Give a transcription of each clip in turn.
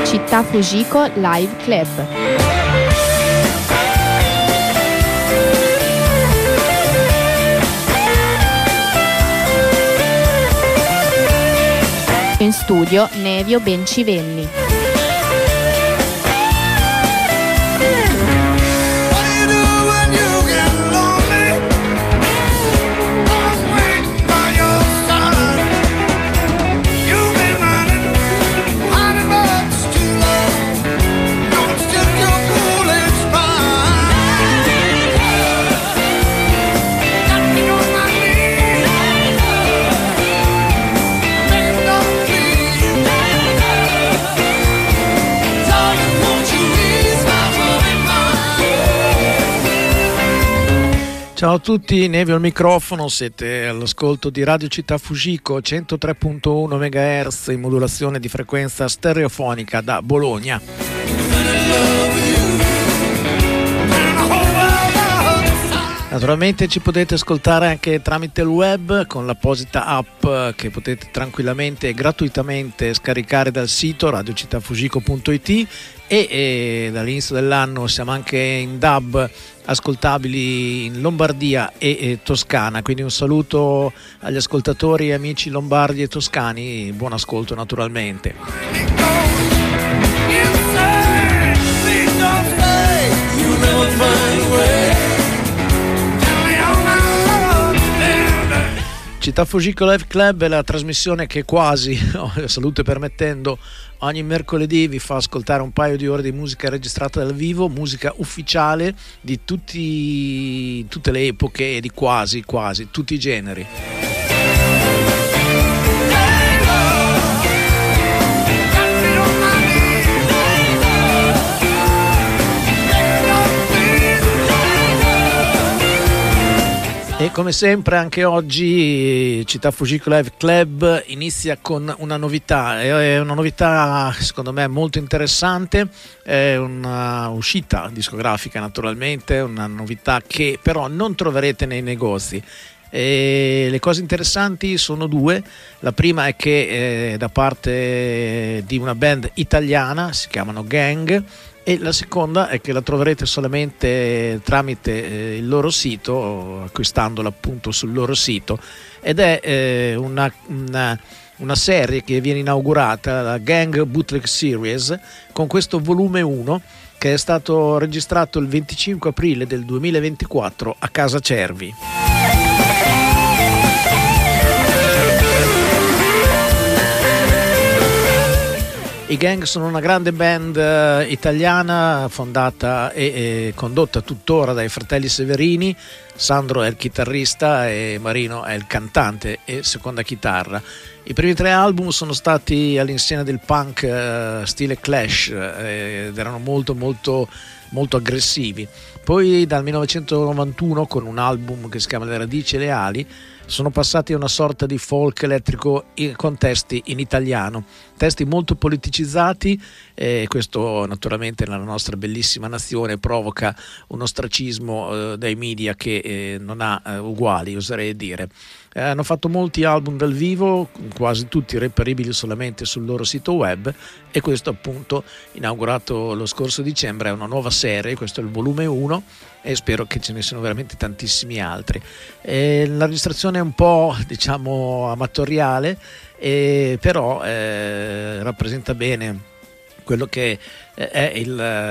Città Fujiko Live Club. In studio Nevio Bencivelli. Ciao a tutti, Nevio al microfono, siete all'ascolto di Radio Città Fujiko 103.1 MHz in modulazione di frequenza stereofonica da Bologna. Naturalmente ci potete ascoltare anche tramite il web con l'apposita app che potete tranquillamente e gratuitamente scaricare dal sito radiocittafujiko.it e dall'inizio dell'anno siamo anche in DAB ascoltabili in Lombardia e Toscana, quindi un saluto agli ascoltatori e amici lombardi e toscani, buon ascolto naturalmente. Città Fujiko Live Club è la trasmissione che quasi, salute permettendo, ogni mercoledì vi fa ascoltare un paio di ore di musica registrata dal vivo, musica ufficiale di tutte le epoche e di quasi tutti i generi. E come sempre anche oggi Città Fujiko Live Club inizia con una novità, è una novità secondo me molto interessante, è una uscita discografica naturalmente, una novità che però non troverete nei negozi. E le cose interessanti sono due. La prima è che da parte di una band italiana, si chiamano Gang, e la seconda è che la troverete solamente tramite il loro sito, acquistandola appunto sul loro sito, ed è una serie che viene inaugurata, la Gang Bootleg Series, con questo volume 1 che è stato registrato il 25 aprile del 2024 a Casa Cervi. I Gang sono una grande band italiana fondata e condotta tuttora dai fratelli Severini. Sandro è il chitarrista e Marino è il cantante e seconda chitarra. I primi 3 album sono stati all'insegna del punk stile Clash ed erano molto aggressivi. Poi dal 1991 con un album che si chiama Le radici e le ali sono passati a una sorta di folk elettrico con testi in italiano, testi molto politicizzati, e questo naturalmente nella nostra bellissima nazione provoca un ostracismo dai media che non ha uguali, oserei dire. Hanno fatto molti album dal vivo, quasi tutti reperibili solamente sul loro sito web, e questo appunto inaugurato lo scorso dicembre è una nuova serie, questo è il volume 1 e spero che ce ne siano veramente tantissimi altri. La registrazione è un po' diciamo amatoriale, però rappresenta bene quello che è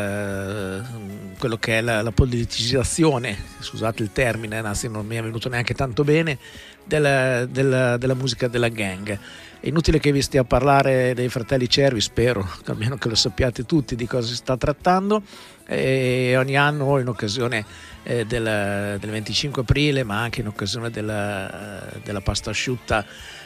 la politicizzazione, scusate il termine, non mi è venuto neanche tanto bene, della musica della Gang. È inutile che vi stia a parlare dei fratelli Cervi, spero almeno che lo sappiate tutti di cosa si sta trattando, e ogni anno in occasione del 25 aprile, ma anche in occasione della pasta asciutta,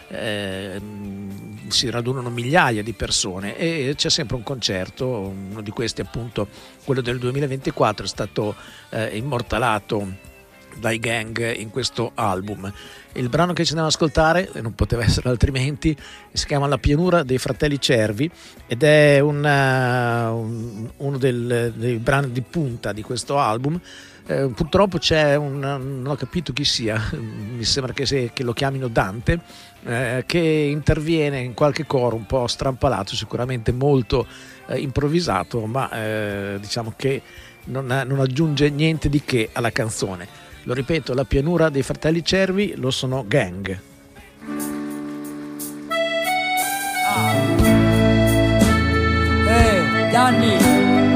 si radunano migliaia di persone e c'è sempre un concerto. Uno di questi appunto, quello del 2024, è stato immortalato dai Gang in questo album. Il brano che ci andiamo ad ascoltare, e non poteva essere altrimenti, si chiama La pianura dei fratelli Cervi ed è uno dei brani di punta di questo album. Purtroppo c'è non ho capito chi sia, mi sembra che lo chiamino Dante, che interviene in qualche coro un po' strampalato, sicuramente molto improvvisato, ma diciamo che non aggiunge niente di che alla canzone. Lo ripeto, La pianura dei fratelli Cervi, lo sono Gang. Gianni!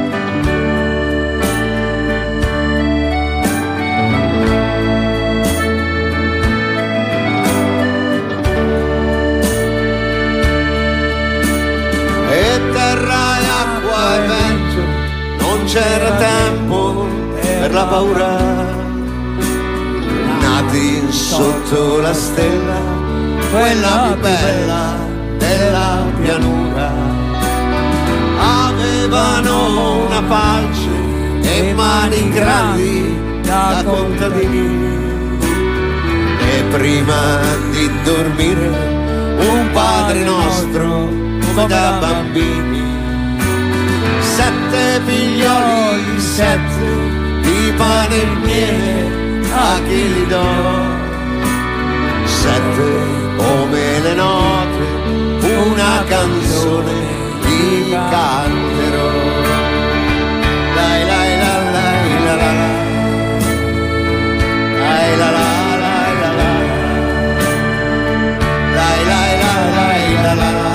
Terra e acqua e vento, non c'era tempo per la paura. Nati sotto la stella, quella più bella della pianura. Avevano una pace e mani grandi da contadini. E prima di dormire un Padre Nostro come da bambini. 7 figlioli, 7 di pane e miele, a chi li do? 7 come le note, una canzone di canterò. Lai lai la lai la la la, lai la la lai la la, lai lai la lai la la.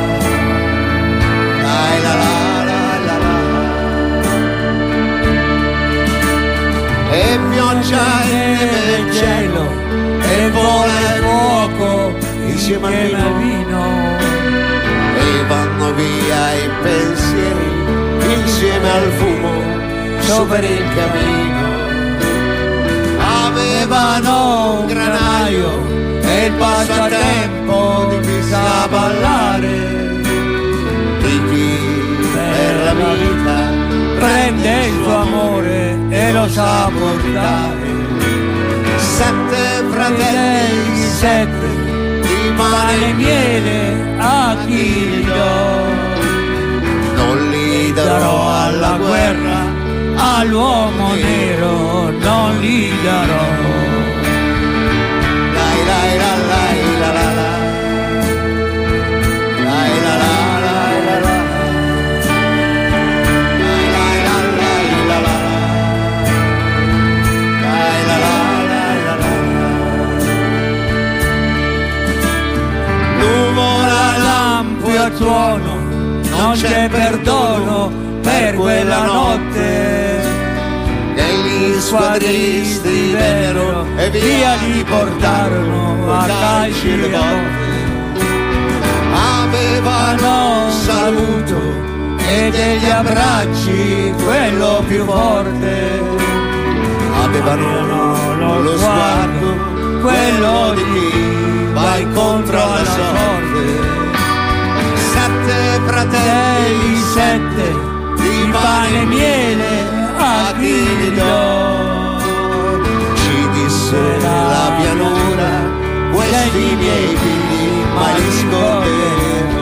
E pioggia nel cielo e vola il fuoco insieme al vino, e vanno via i pensieri insieme al fumo sopra il camino. Avevano un granaio e il passatempo di chi sa ballare, di chi per la vita prende il tuo amore e lo sa portare. 7 fratelli, 7 di pane e miele, a chi li do? Non li darò alla guerra, all'uomo nero non li darò. Lai lai la lai la la la, lai la la lai la la. Nuvola, lampo e tuono, non c'è perdono per quella notte. E gli squadristi vennero e via li portarono a calci le botte. Avevano un saluto e degli abbracci, quello più forte. Avevano lo sguardo, quello di chi va incontro alla sorte. 7 fratelli, 7 di pane e miele, a chi li do? Ci disse la pianura, questi miei figli mai li scorderemo.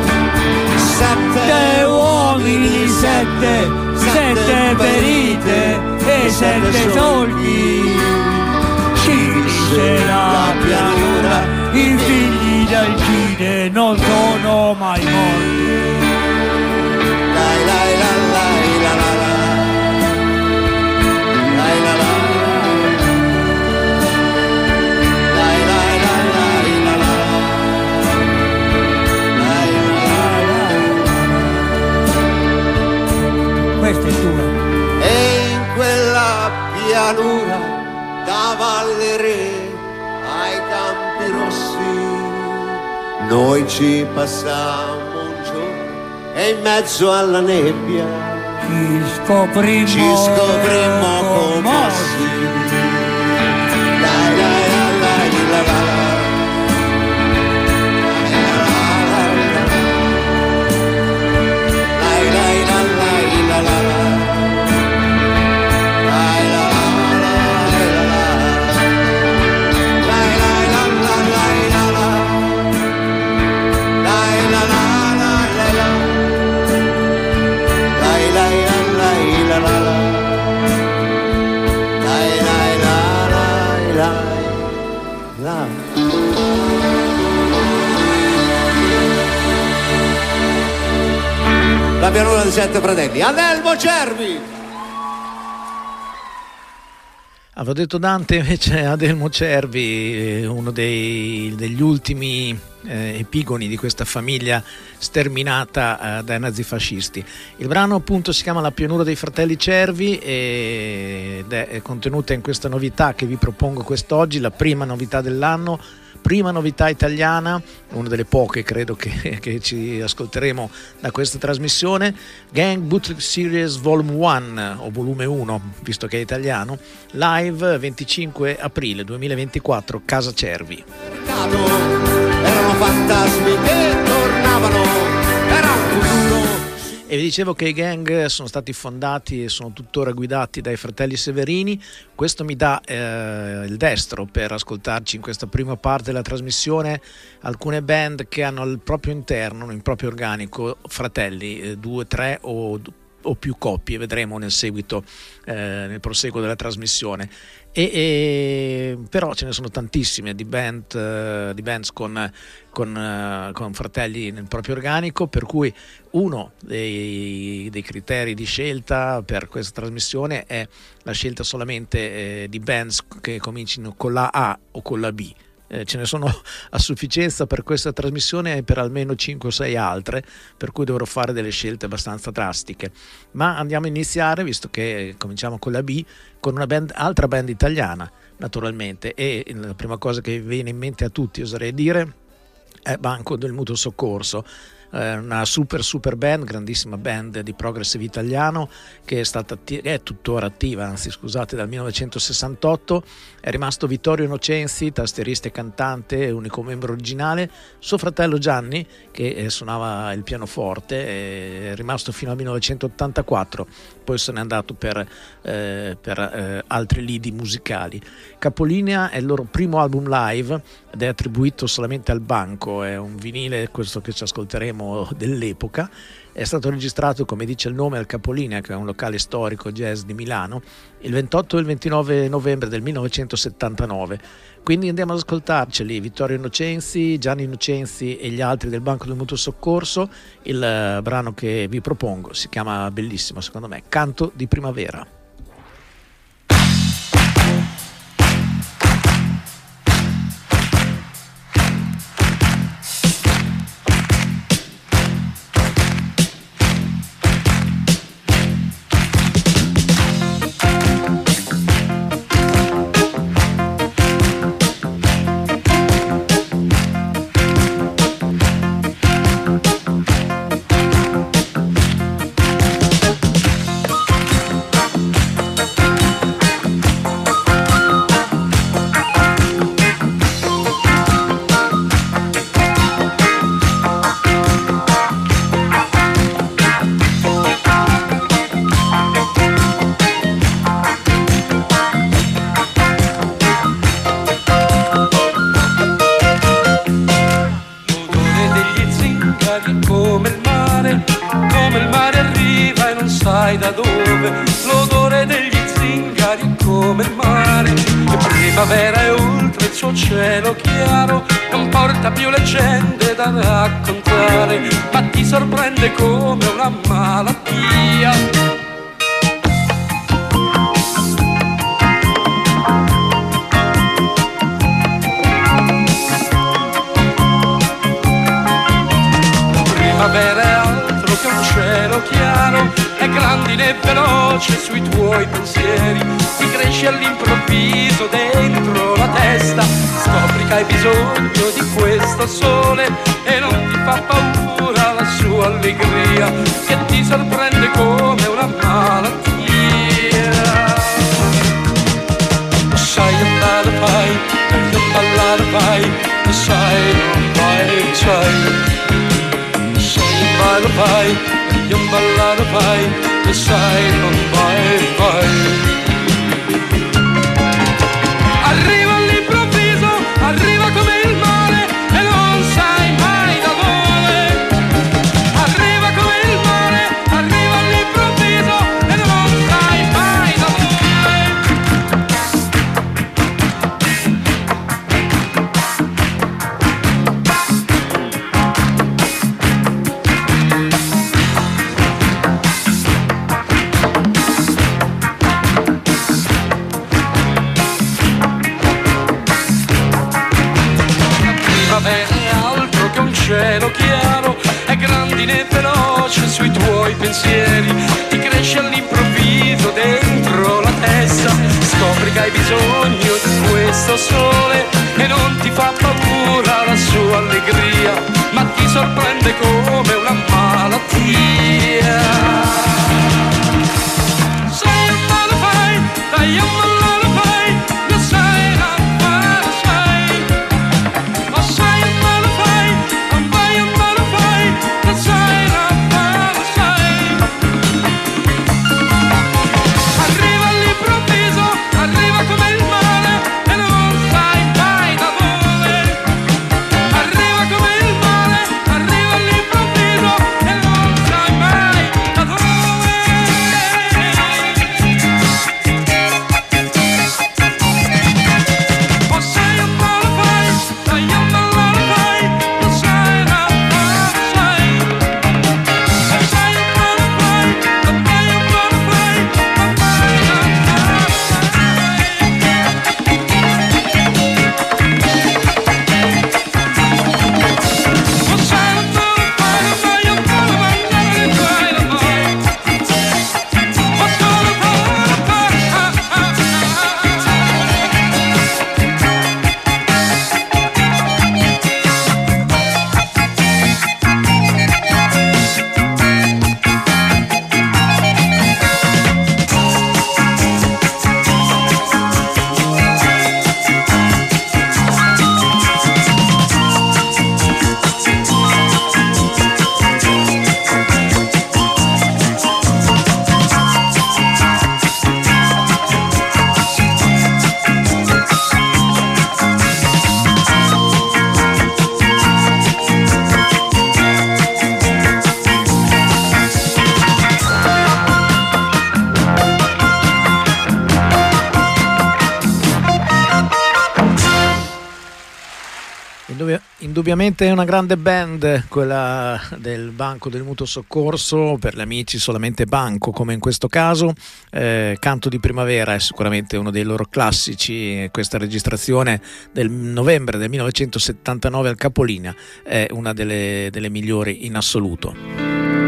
7 uomini, 7 ferite e 7 soldi. Ci disse la pianura, i figli d'Alcide non sono mai morti. Lai lai la lai la la la, lai la la, lai lai la lai la la, lai la la. Questa è tua. E in quella pianura da Valle Re ai Campi Rossi noi ci passammo un giorno e in mezzo alla nebbia ci scoprimmo commossi. Dai, dai, dai, dai, la, la, la. là. La pianura dei Sette Fratelli, Adelmo Cervi. Avevo detto Dante, invece Adelmo Cervi, uno degli ultimi epigoni di questa famiglia sterminata dai nazifascisti. Il brano appunto si chiama La pianura dei fratelli Cervi ed è contenuta in questa novità che vi propongo quest'oggi, la prima novità dell'anno, prima novità italiana, una delle poche credo che ci ascolteremo da questa trasmissione. Gang Bootleg Series Volume 1 o Volume 1 visto che è italiano, live 25 aprile 2024, Casa Cervi. Erano fantasmi che tornavano, era un futuro. E vi dicevo che i gang sono stati fondati e sono tuttora guidati dai fratelli Severini. Questo mi dà il destro per ascoltarci in questa prima parte della trasmissione alcune band che hanno al proprio interno, in proprio organico, fratelli, 2, 3 o più coppie, vedremo nel seguito, nel proseguo della trasmissione. Però ce ne sono tantissime di bands con fratelli nel proprio organico, per cui uno dei criteri di scelta per questa trasmissione è la scelta solamente di bands che comincino con la A o con la B. Ce ne sono a sufficienza per questa trasmissione e per almeno 5 o 6 altre, per cui dovrò fare delle scelte abbastanza drastiche. Ma andiamo a iniziare, visto che cominciamo con la B, con una altra band italiana naturalmente, e la prima cosa che viene in mente a tutti, oserei dire, è Banco del Mutuo Soccorso. Una super band, grandissima band di progressive italiano che è tuttora attiva, anzi scusate, dal 1968. È rimasto Vittorio Innocenzi, tastierista e cantante, unico membro originale. Suo fratello Gianni, che suonava il pianoforte, è rimasto fino al 1984, poi se n'è andato per altri lidi musicali. Capolinea è il loro primo album live ed è attribuito solamente al Banco, è un vinile, questo che ci ascolteremo, dell'epoca. È stato registrato, come dice il nome, al Capolinea, che è un locale storico jazz di Milano, il 28 e il 29 novembre del 1979. Quindi andiamo ad ascoltarceli: Vittorio Innocenzi, Gianni Innocenzi e gli altri del Banco del Mutuo Soccorso. Il brano che vi propongo si chiama, bellissimo secondo me, Canto di Primavera. Cielo chiaro non porta più leggende da raccontare, ma ti sorprende come una malattia. Primavera è altro che un cielo chiaro, è grandine e veloce sui tuoi pensieri, ti cresce all'improvviso dentro la testa, scopri che hai bisogno di questo sole e non ti fa paura la sua allegria, che ti sorprende come una malattia. Sai andare vai, non ballare vai, sai non vai, sai vai, non ballare vai, sai non vai, vai. Arriva all'improvviso, arriva come il mare e non sai mai da dove. Arriva come il mare, arriva all'improvviso e non sai mai da dove. cielo chiaro è grandine veloce sui tuoi pensieri, ti cresce all'improvviso dentro la testa, scopri che hai bisogno di questo sole e non ti fa paura la sua allegria, ma ti sorprende come una malattia. Say a lullaby, dai un lullaby, you say a lullaby. Oh, say a lullaby, I'm by a lullaby, you say a lullaby. Arriva all'improvviso, arriva come il mare e non sai mai da dove. Arriva come il mare, arriva all'improvviso e non sai mai da dove. Oh, say a lullaby, dai un lullaby, you say a lullaby. Oh, say a lullaby, dai un lullaby, Indubbiamente è una grande band quella del Banco del Mutuo Soccorso, per gli amici solamente banco come in questo caso. Canto di primavera è sicuramente uno dei loro classici, questa registrazione del novembre del 1979 al Capolina è una delle migliori in assoluto.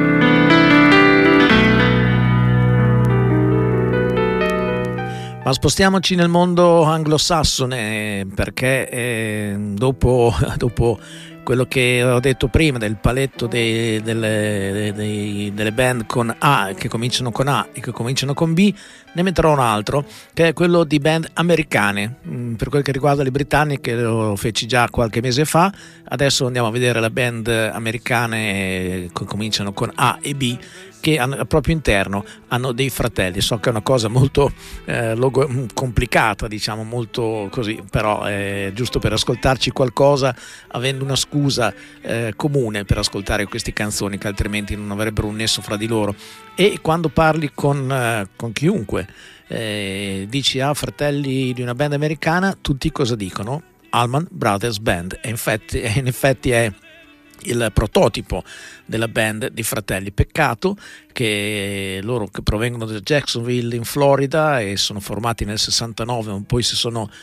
Ma spostiamoci nel mondo anglosassone, perché dopo quello che ho detto prima del paletto delle band con A, che cominciano con A e che cominciano con B, ne metterò un altro che è quello di band americane. Per quel che riguarda le britanniche lo feci già qualche mese fa, adesso andiamo a vedere le band americane che cominciano con A e B, che al proprio interno hanno dei fratelli. So che è una cosa molto complicata, diciamo, molto così, però è giusto per ascoltarci qualcosa, avendo una scusa comune per ascoltare queste canzoni che altrimenti non avrebbero un nesso fra di loro. E quando parli con chiunque dici fratelli di una band americana, tutti cosa dicono? Allman Brothers Band, e in effetti è il prototipo della band di fratelli. Peccato che loro, che provengono da Jacksonville in Florida e sono formati nel 69, ma poi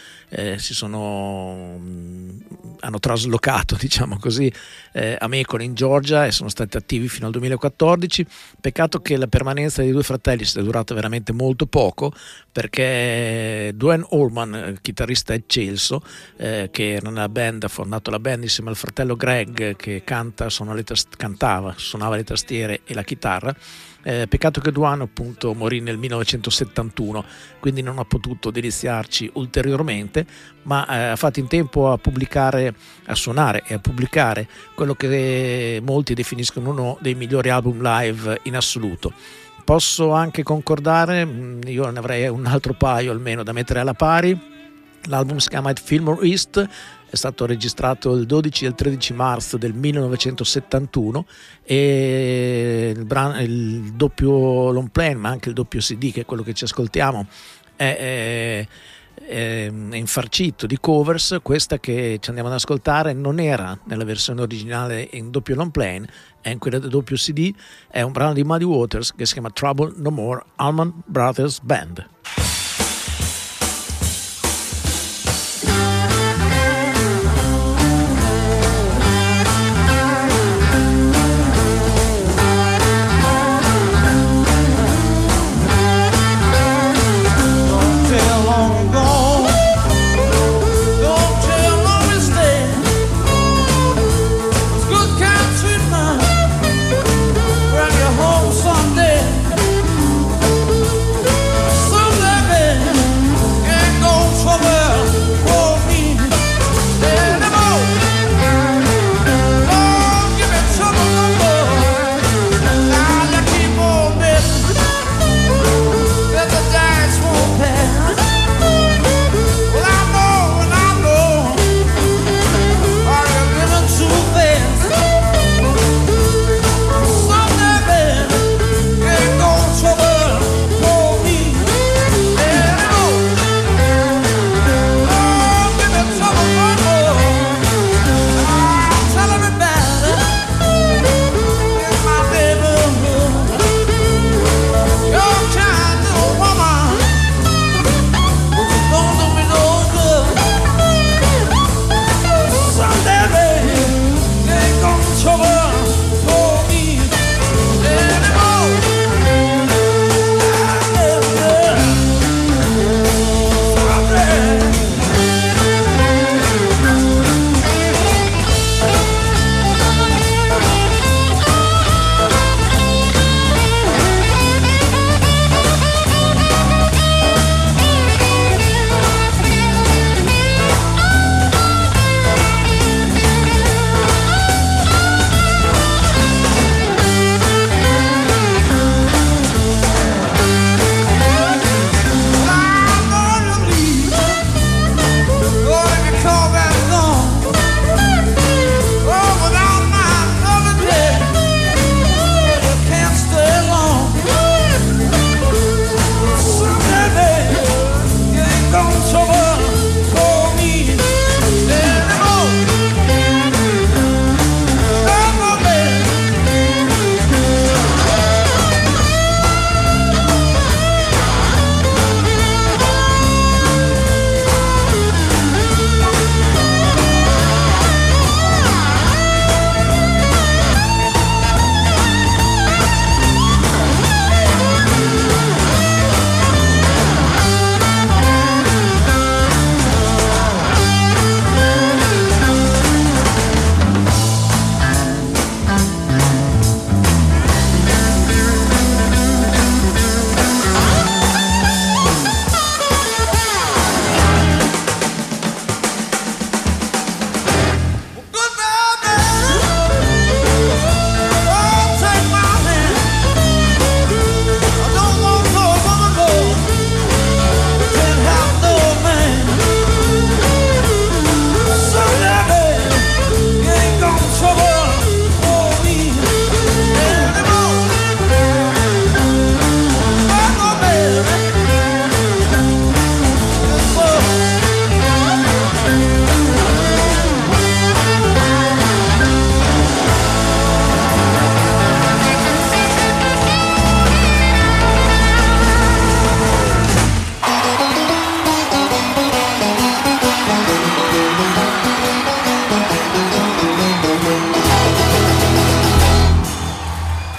hanno traslocato, diciamo così, a Macon in Georgia, e sono stati attivi fino al 2014. Peccato che la permanenza dei due fratelli sia durata veramente molto poco, perché Duane Allman, chitarrista eccelso, che era nella band, ha fondato la band insieme al fratello Greg, che suonava le tastiere e la chitarra. Peccato che Duane appunto morì nel 1971, quindi non ha potuto deliziarci ulteriormente, ma ha fatto in tempo a pubblicare, a suonare e a pubblicare quello che molti definiscono uno dei migliori album live in assoluto. Posso anche concordare, io ne avrei un altro paio almeno da mettere alla pari. L'album si chiama Fillmore East, è stato registrato il 12 e il 13 marzo del 1971, e il doppio long play, ma anche il doppio CD, che è quello che ci ascoltiamo, è infarcito di covers. Questa che ci andiamo ad ascoltare non era nella versione originale in doppio long play, è in quella del doppio CD, è un brano di Muddy Waters che si chiama Trouble No More, Allman Brothers Band.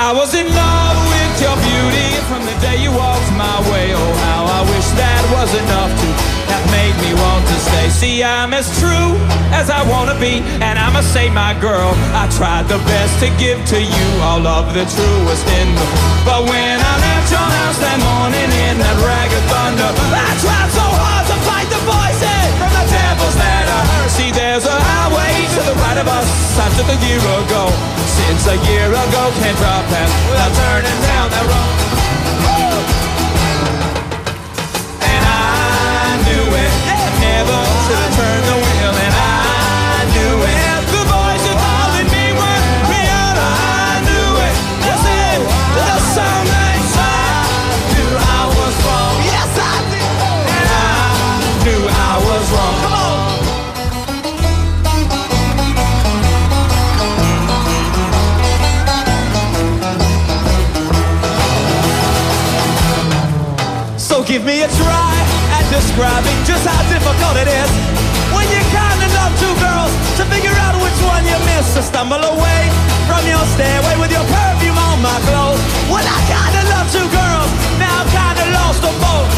I was in love with your beauty from the day you walked my way. Oh, how I wish that was enough to have made me want to stay. See, I'm as true as I wanna be, and I must say, my girl, I tried the best to give to you all of the truest in me. But when I left your house that morning in that rag of thunder, I tried so hard to fight the voices from the devils that I heard. See, there's a highway to the right of us I took a year ago. Since a year ago can't drop past without turning down that road. And I knew it, I never should have turned the wheel. And I knew it, the voice that calling me was real. I knew it, listen to the song they sang. I knew I was wrong, yes I did. And I knew I was wrong. Come on. Give me a try at describing just how difficult it is when you're kind enough two girls to figure out which one you miss. To stumble away from your stairway with your perfume on my clothes. Well, I kinda love two girls, now I'm kinda lost them both.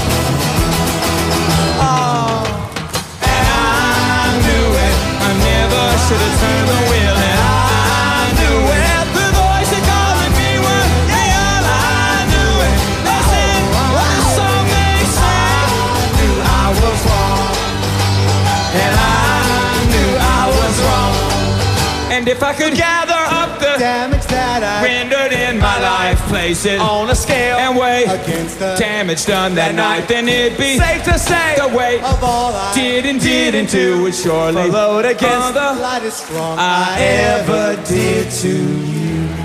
Oh, and I knew it, I never should have turned the wheel. And I knew it, the voice that calling me was real. I knew it, listen, the song I was wrong, and I knew I was wrong. And if I could gather up the damage that I rendered in my life, place it on a scale and weigh against the damage done that night, then it'd be safe to say the weight of all I did and didn't do would surely load against the lightest wrong I ever did to you.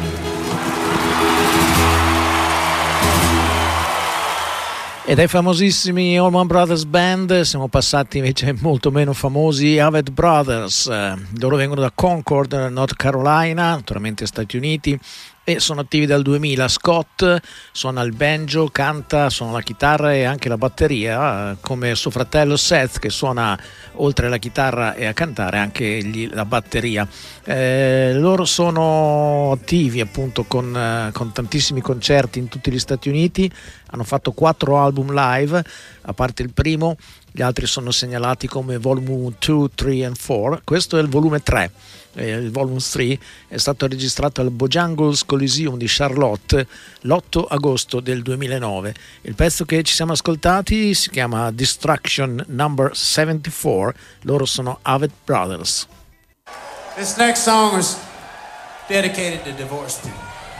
E dai famosissimi Allman Brothers Band siamo passati invece ai molto meno famosi Avett Brothers. Loro vengono da Concord, North Carolina, naturalmente Stati Uniti, e sono attivi dal 2000. Scott suona il banjo, canta, suona la chitarra e anche la batteria, come suo fratello Seth, che suona oltre alla chitarra e a cantare anche la batteria. Loro sono attivi appunto con tantissimi concerti in tutti gli Stati Uniti, hanno fatto 4 album live, a parte il primo, gli altri sono segnalati come volume 2, 3 and 4. Questo è il volume 3. Il volume 3 è stato registrato al Bojangles Coliseum di Charlotte l'8 agosto del 2009. Il pezzo che ci siamo ascoltati si chiama Destruction Number 74. Loro sono Avett Brothers. This next song is dedicated to divorced people.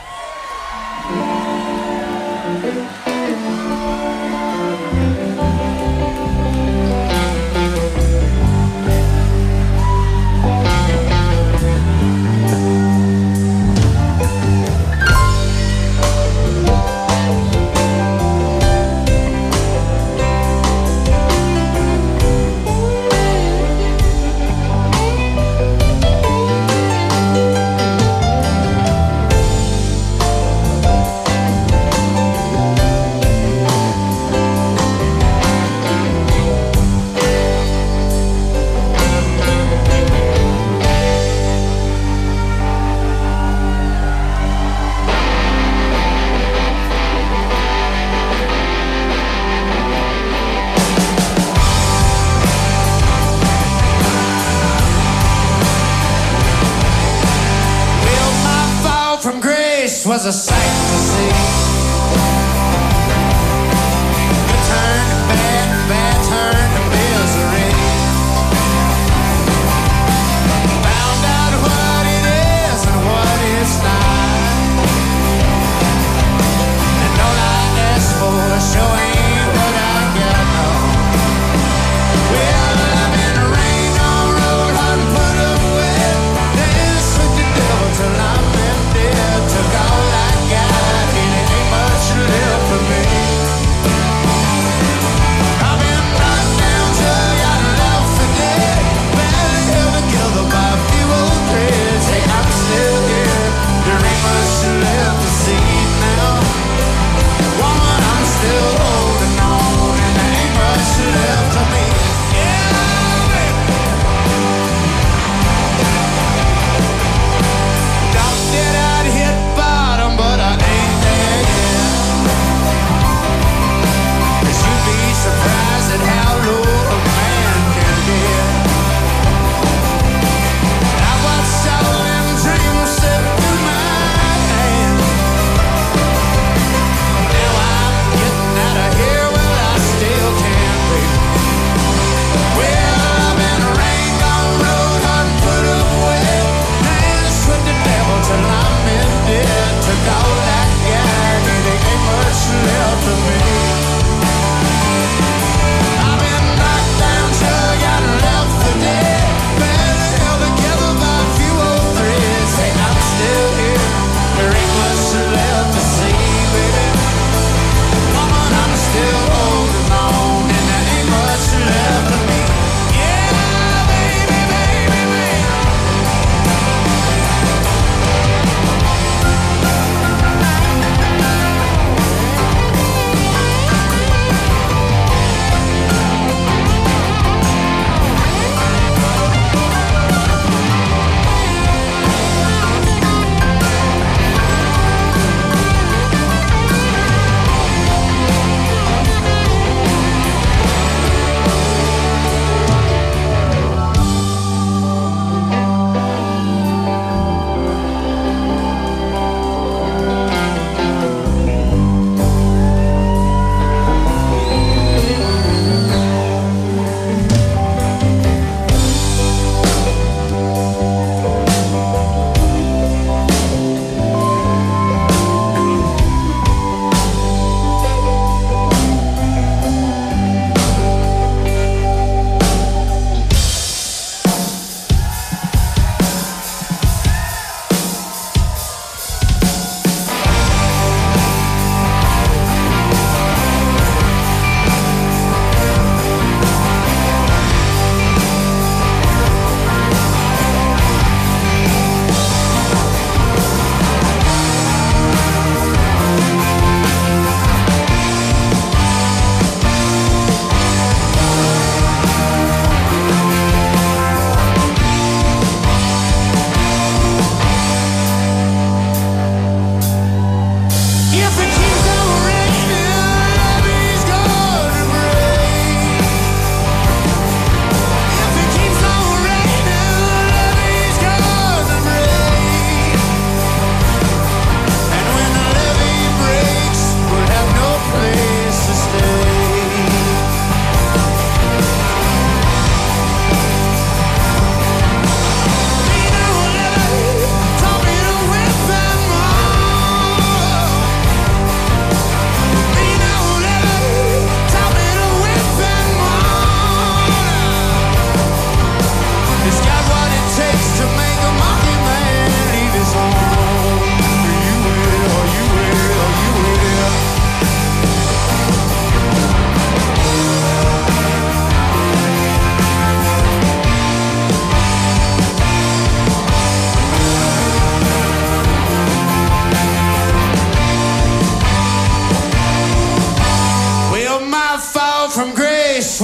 Was a sight to see. Good turn to bad, bad turn to misery. Found out what it is and what it's not. And all I ask for sure ain't what I got, no. Well, I've been rain on road, hot and put up with. Dance with the devil till I'm dead. Took all I got in it.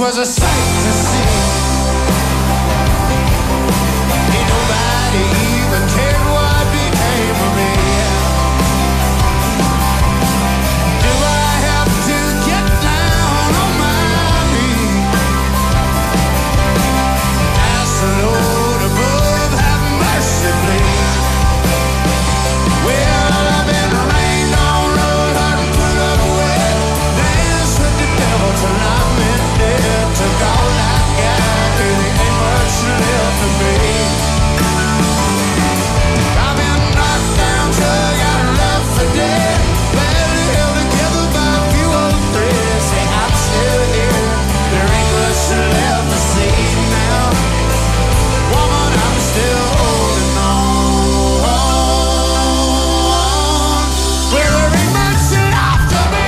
was a sight to see. Ain't nobody even cared what became of me. Do I have to get down on my knees? Ask the Lord above, have mercy, please. Well, I've been rained on, road hard and put up with, danced with the devil till I'm in dead. Took all I got, there ain't much left to me. I've been knocked down, drug out of love for dead, barely held together by a few old threads. Say I'm still here, there ain't much left to see now. Woman, I'm still holding on. Well, there ain't much left to be.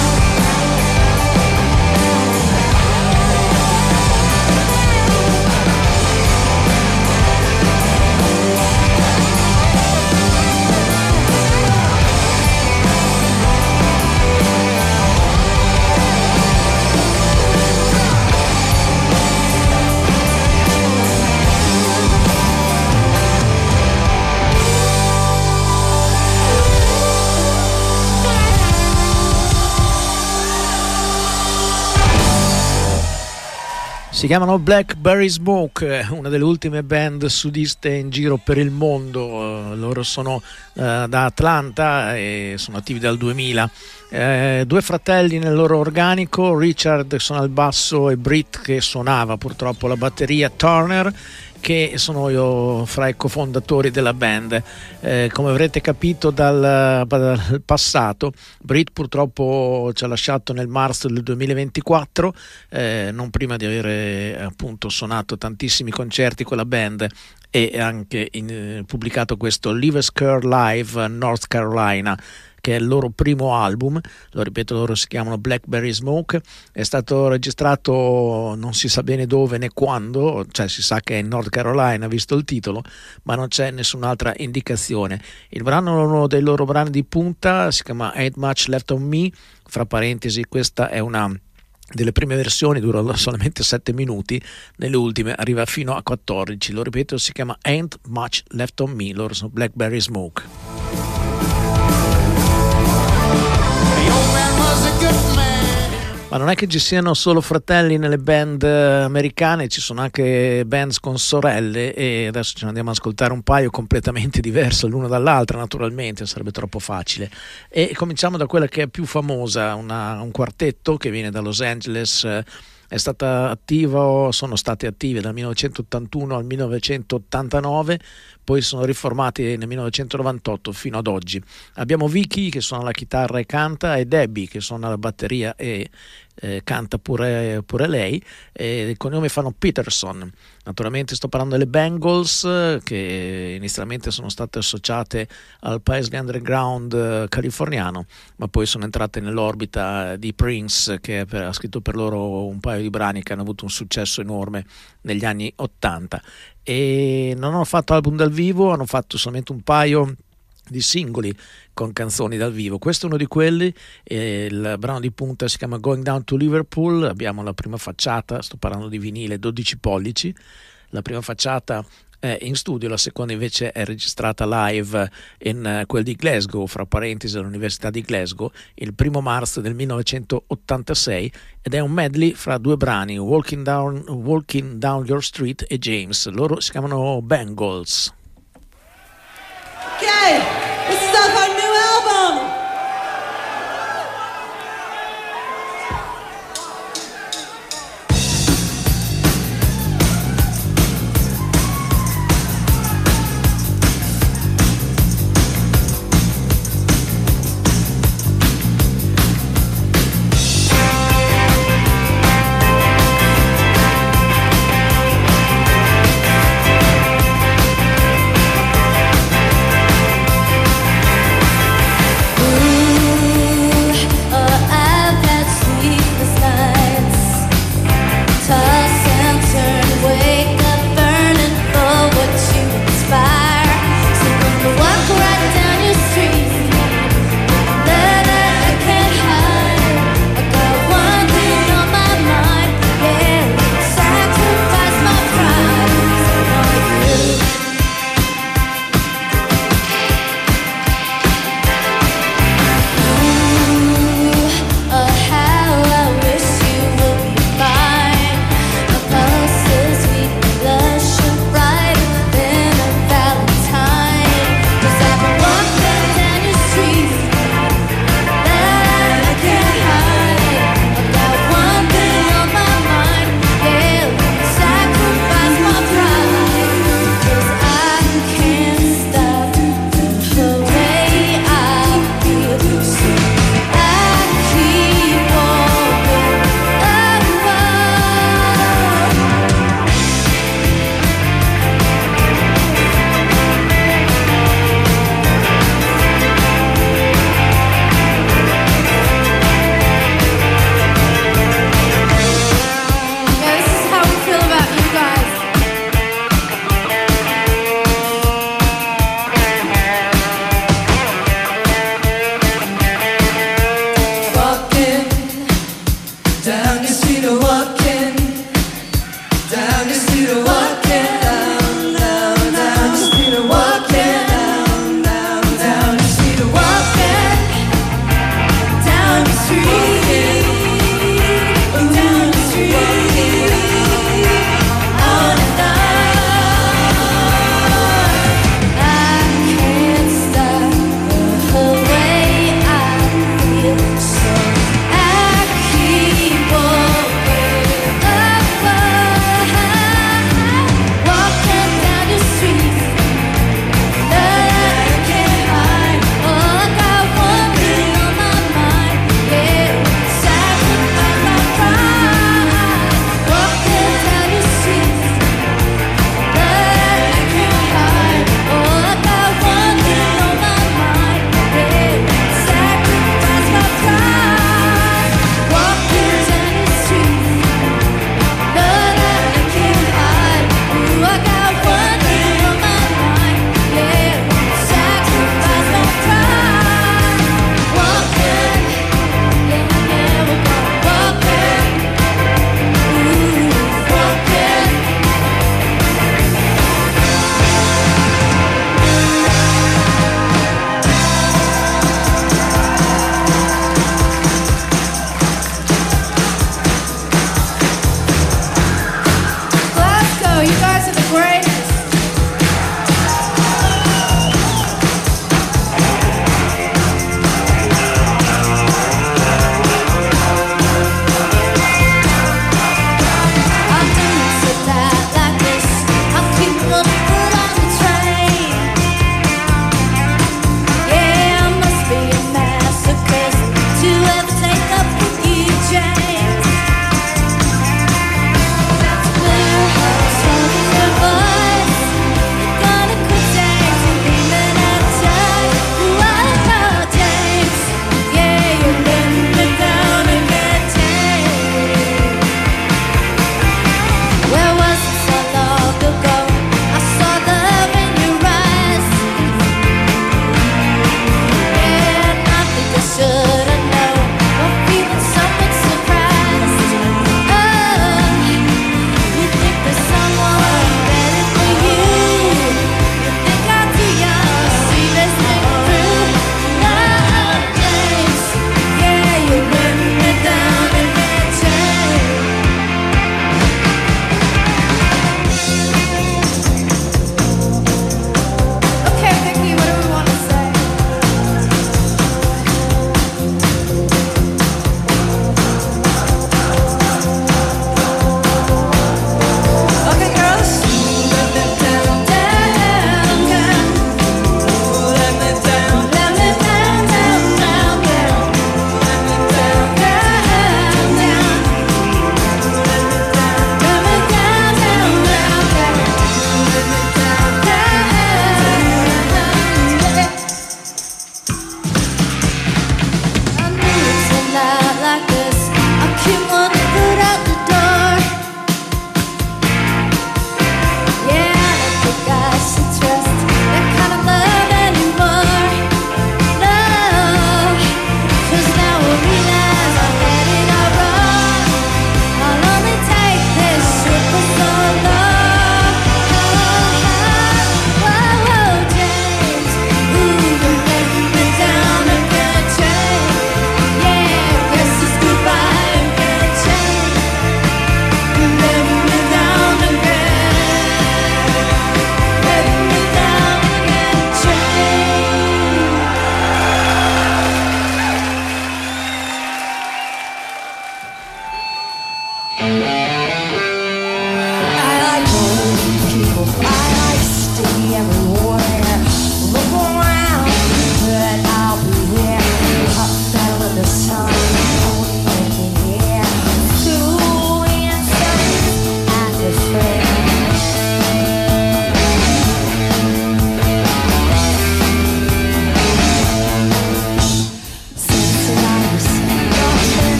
Si chiamano Blackberry Smoke, una delle ultime band sudiste in giro per il mondo. Loro sono da Atlanta e sono attivi dal 2000. Due fratelli nel loro organico, Richard che suona il basso e Britt che suonava purtroppo la batteria, Turner che sono io fra i cofondatori della band. Come avrete capito dal passato, Britt purtroppo ci ha lasciato nel marzo del 2024, non prima di avere appunto suonato tantissimi concerti con la band e anche pubblicato questo Live Scare Live North Carolina, che è il loro primo album. Lo ripeto, loro si chiamano Blackberry Smoke. È stato registrato non si sa bene dove né quando, cioè si sa che è in North Carolina visto il titolo, ma non c'è nessun'altra indicazione. Il brano, uno dei loro brani di punta, si chiama Ain't Much Left on Me. Fra parentesi, questa è una delle prime versioni, dura solamente 7 minuti, nelle ultime arriva fino a 14. Lo ripeto, si chiama Ain't Much Left on Me. Loro sono Blackberry Smoke. Ma non è che ci siano solo fratelli nelle band americane, ci sono anche band con sorelle, e adesso ce ne andiamo ad ascoltare un paio completamente diverse l'una dall'altra, naturalmente sarebbe troppo facile. E cominciamo da quella che è più famosa, un quartetto che viene da Los Angeles. Sono stati attivi dal 1981 al 1989, poi sono riformati nel 1998 fino ad oggi. Abbiamo Vicky che suona la chitarra e canta, e Debbie che suona la batteria e canta pure lei, e il cognome fanno Peterson. Naturalmente sto parlando delle Bangles, che inizialmente sono state associate al paese underground californiano, ma poi sono entrate nell'orbita di Prince, che ha scritto per loro un paio di brani che hanno avuto un successo enorme negli anni 80. E non hanno fatto album dal vivo, hanno fatto solamente un paio di singoli con canzoni dal vivo. Questo è uno di quelli, il brano di punta si chiama Going Down to Liverpool. Abbiamo la prima facciata, sto parlando di vinile 12 pollici, la prima facciata è in studio, la seconda invece è registrata live in quel di Glasgow, fra parentesi all'Università di Glasgow, il 1 marzo del 1986, ed è un medley fra due brani, Walking Down Your Street e James. Loro si chiamano Bangles. Okay, this is our new album.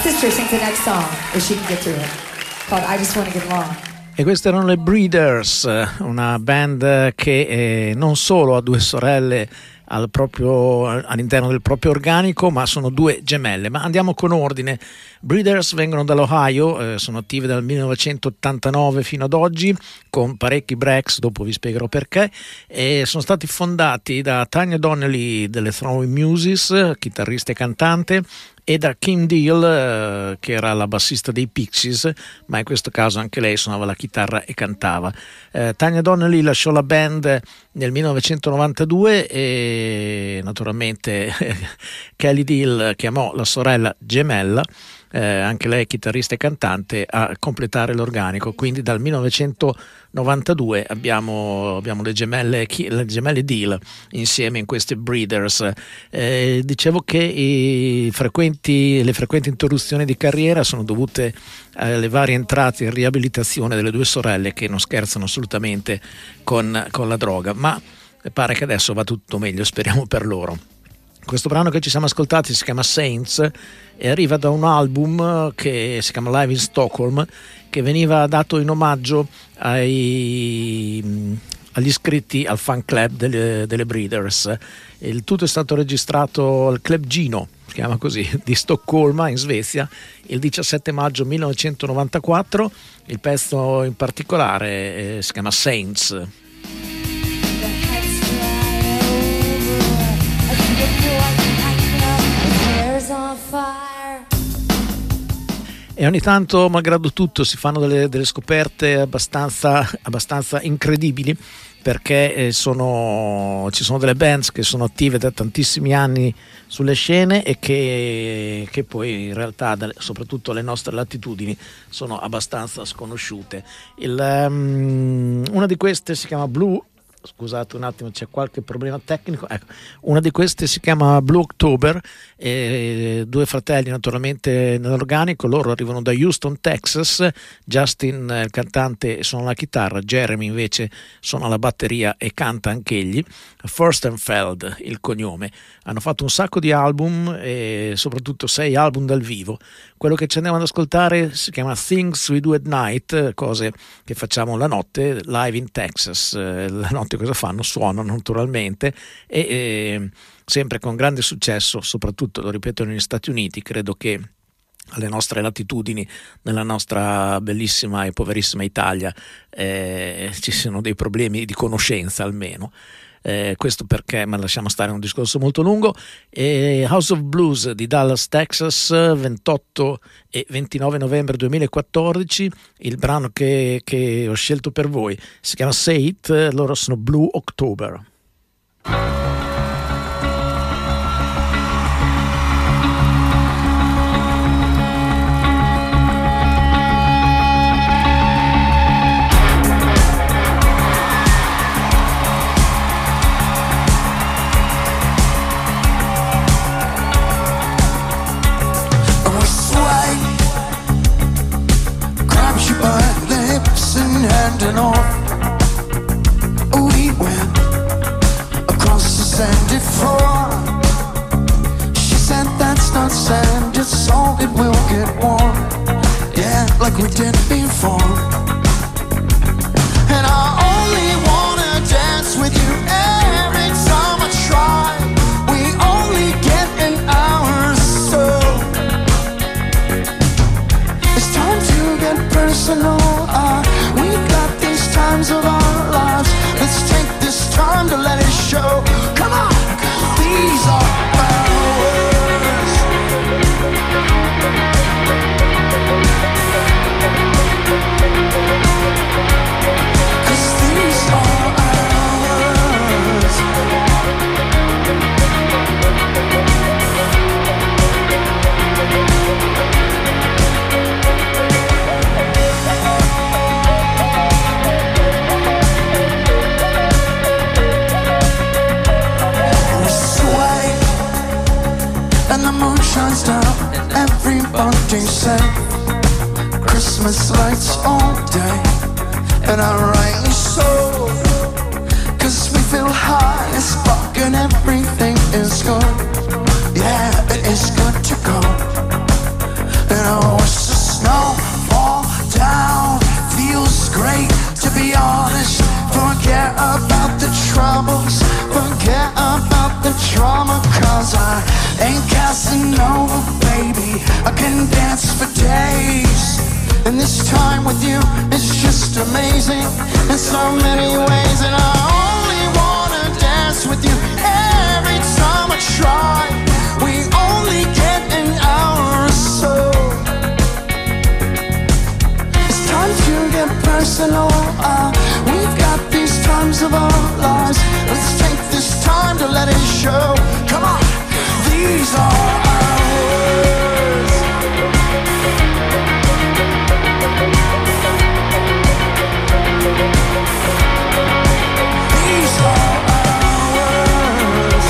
sister sings the next song, if she can get through it, called I Just Want to Get Along. E queste erano le Breeders, una band che non solo ha due sorelle all'interno del proprio organico, ma sono due gemelle. Ma andiamo con ordine. Breeders vengono dall'Ohio, sono attive dal 1989 fino ad oggi, con parecchi breaks, dopo vi spiegherò perché, e sono stati fondati da Tanya Donnelly delle Throwing Muses, chitarrista e cantante, e da Kim Deal, che era la bassista dei Pixies, ma in questo caso anche lei suonava la chitarra e cantava. Tanya Donnelly lasciò la band nel 1992 e naturalmente Kelly Deal chiamò la sorella gemella, anche lei chitarrista e cantante, a completare l'organico. Quindi dal 1992 abbiamo le gemelle Deal insieme in queste Breeders. Dicevo che le frequenti interruzioni di carriera sono dovute alle varie entrate in riabilitazione delle due sorelle, che non scherzano assolutamente con la droga, ma pare che adesso va tutto meglio, speriamo per loro. Questo brano che ci siamo ascoltati si chiama Saints e arriva da un album che si chiama Live in Stockholm, che veniva dato in omaggio agli iscritti al fan club delle Breeders. Il tutto è stato registrato al Club Gino, si chiama così, di Stoccolma in Svezia, il 17 maggio 1994. Il pezzo in particolare si chiama Saints. E ogni tanto, malgrado tutto, si fanno delle scoperte abbastanza incredibili, perché ci sono delle bands che sono attive da tantissimi anni sulle scene e che poi in realtà, soprattutto alle nostre latitudini, sono abbastanza sconosciute. Una di queste si chiama Blue. Scusate un attimo, c'è qualche problema tecnico. Ecco, una di queste si chiama Blue October, due fratelli naturalmente nell'organico. Loro arrivano da Houston, Texas. Justin, il cantante, suona la chitarra, Jeremy invece suona la batteria e canta anch'egli. Furstenfeld il cognome. Hanno fatto un sacco di album e soprattutto 6 album dal vivo. Quello che ci andiamo ad ascoltare si chiama Things We Do at Night, cose che facciamo la notte, live in Texas. La notte cosa fanno? Suonano naturalmente e sempre con grande successo, soprattutto, lo ripeto, negli Stati Uniti. Credo che alle nostre latitudini, nella nostra bellissima e poverissima Italia, ci siano dei problemi di conoscenza almeno. Questo perché, ma lasciamo stare, un discorso molto lungo. House of Blues di Dallas, Texas, 28 e 29 novembre 2014. Il brano che ho scelto per voi si chiama Say It, loro sono Blue October. Handing off, we went across the sandy floor. She said that's not sand, it's salt, it will get warm. Yeah, like we did before. And I only wanna dance with you every time I try. We only get an hour or so. It's time to get personal. We've got these times of our lives. Let's take this time to let it show. Come on, these are ours. 'Cause these are ours. Shines down, everybody's safe. Christmas lights all day, and rightly so, 'cause we feel high as fuck and everything is good. Yeah, it is good to go. drama, 'cause I ain't Casanova, baby. I can dance for days, and this time with you is just amazing in so many ways. And I only wanna dance with you every time I try. We only get an hour or so. It's time to get personal. We've got these times of our lives. Let's take this time to let it show. Come on, these are our words. These are our words.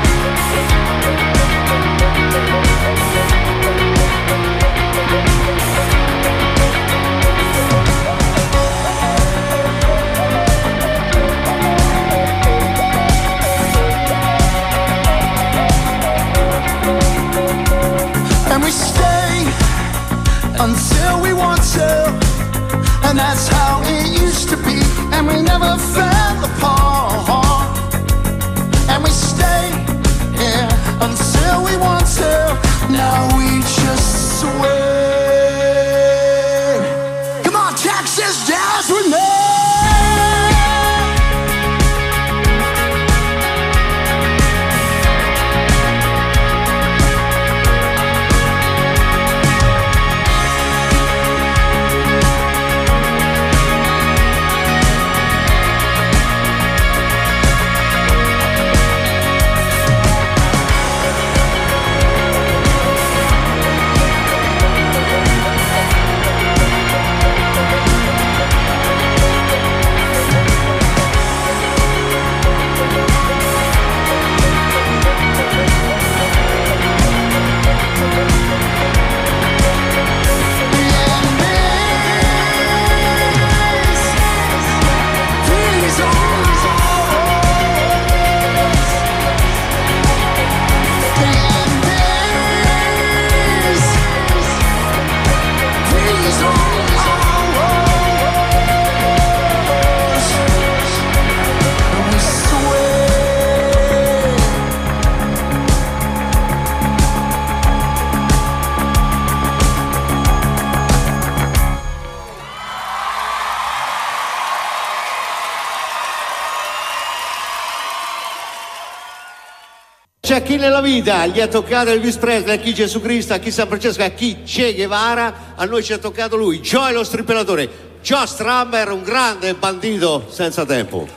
And we stay until we want to, and that's how it used to be, and we never fell apart. And we stay here until we want to, now we just sway. Come on, Texas, dance with me. C'è chi nella vita gli è toccato Elvis Presley, a chi Gesù Cristo, a chi San Francesco, a chi Che Guevara, a noi ci è toccato lui, Joe lo stripellatore, Joe Strummer, un grande bandito senza tempo.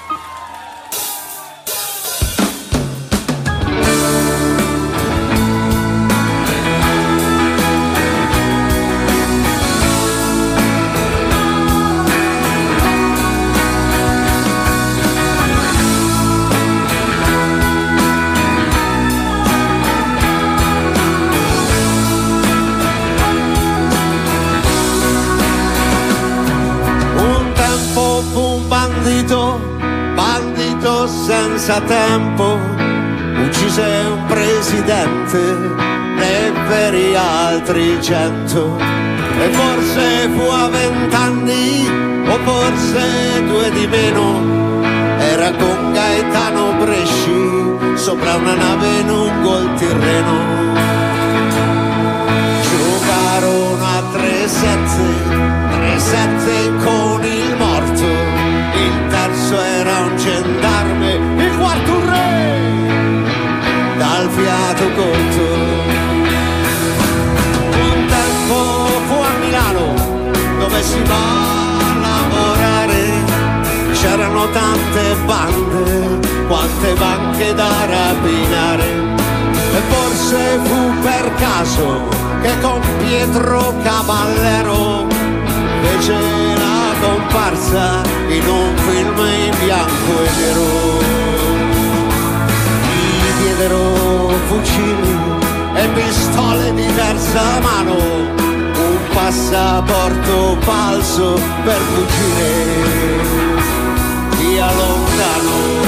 Bandito senza tempo, uccise un presidente e per altri 100, e forse fu a 20 anni o forse 2 di meno, era con Gaetano Bresci sopra una nave lungo il Tirreno. Giocarono a 3-7 con il morto, il terzo era un gendarme, il quarto un re dal fiato corto. Un tempo fu a Milano dove si va a lavorare, c'erano tante bande, quante banche da rapinare, e forse fu per caso che con Pietro Cavallero fece la comparsa in un film in bianco e nero. Gli diedero fucili e pistole di terza mano, un passaporto falso per fuggire via lontano.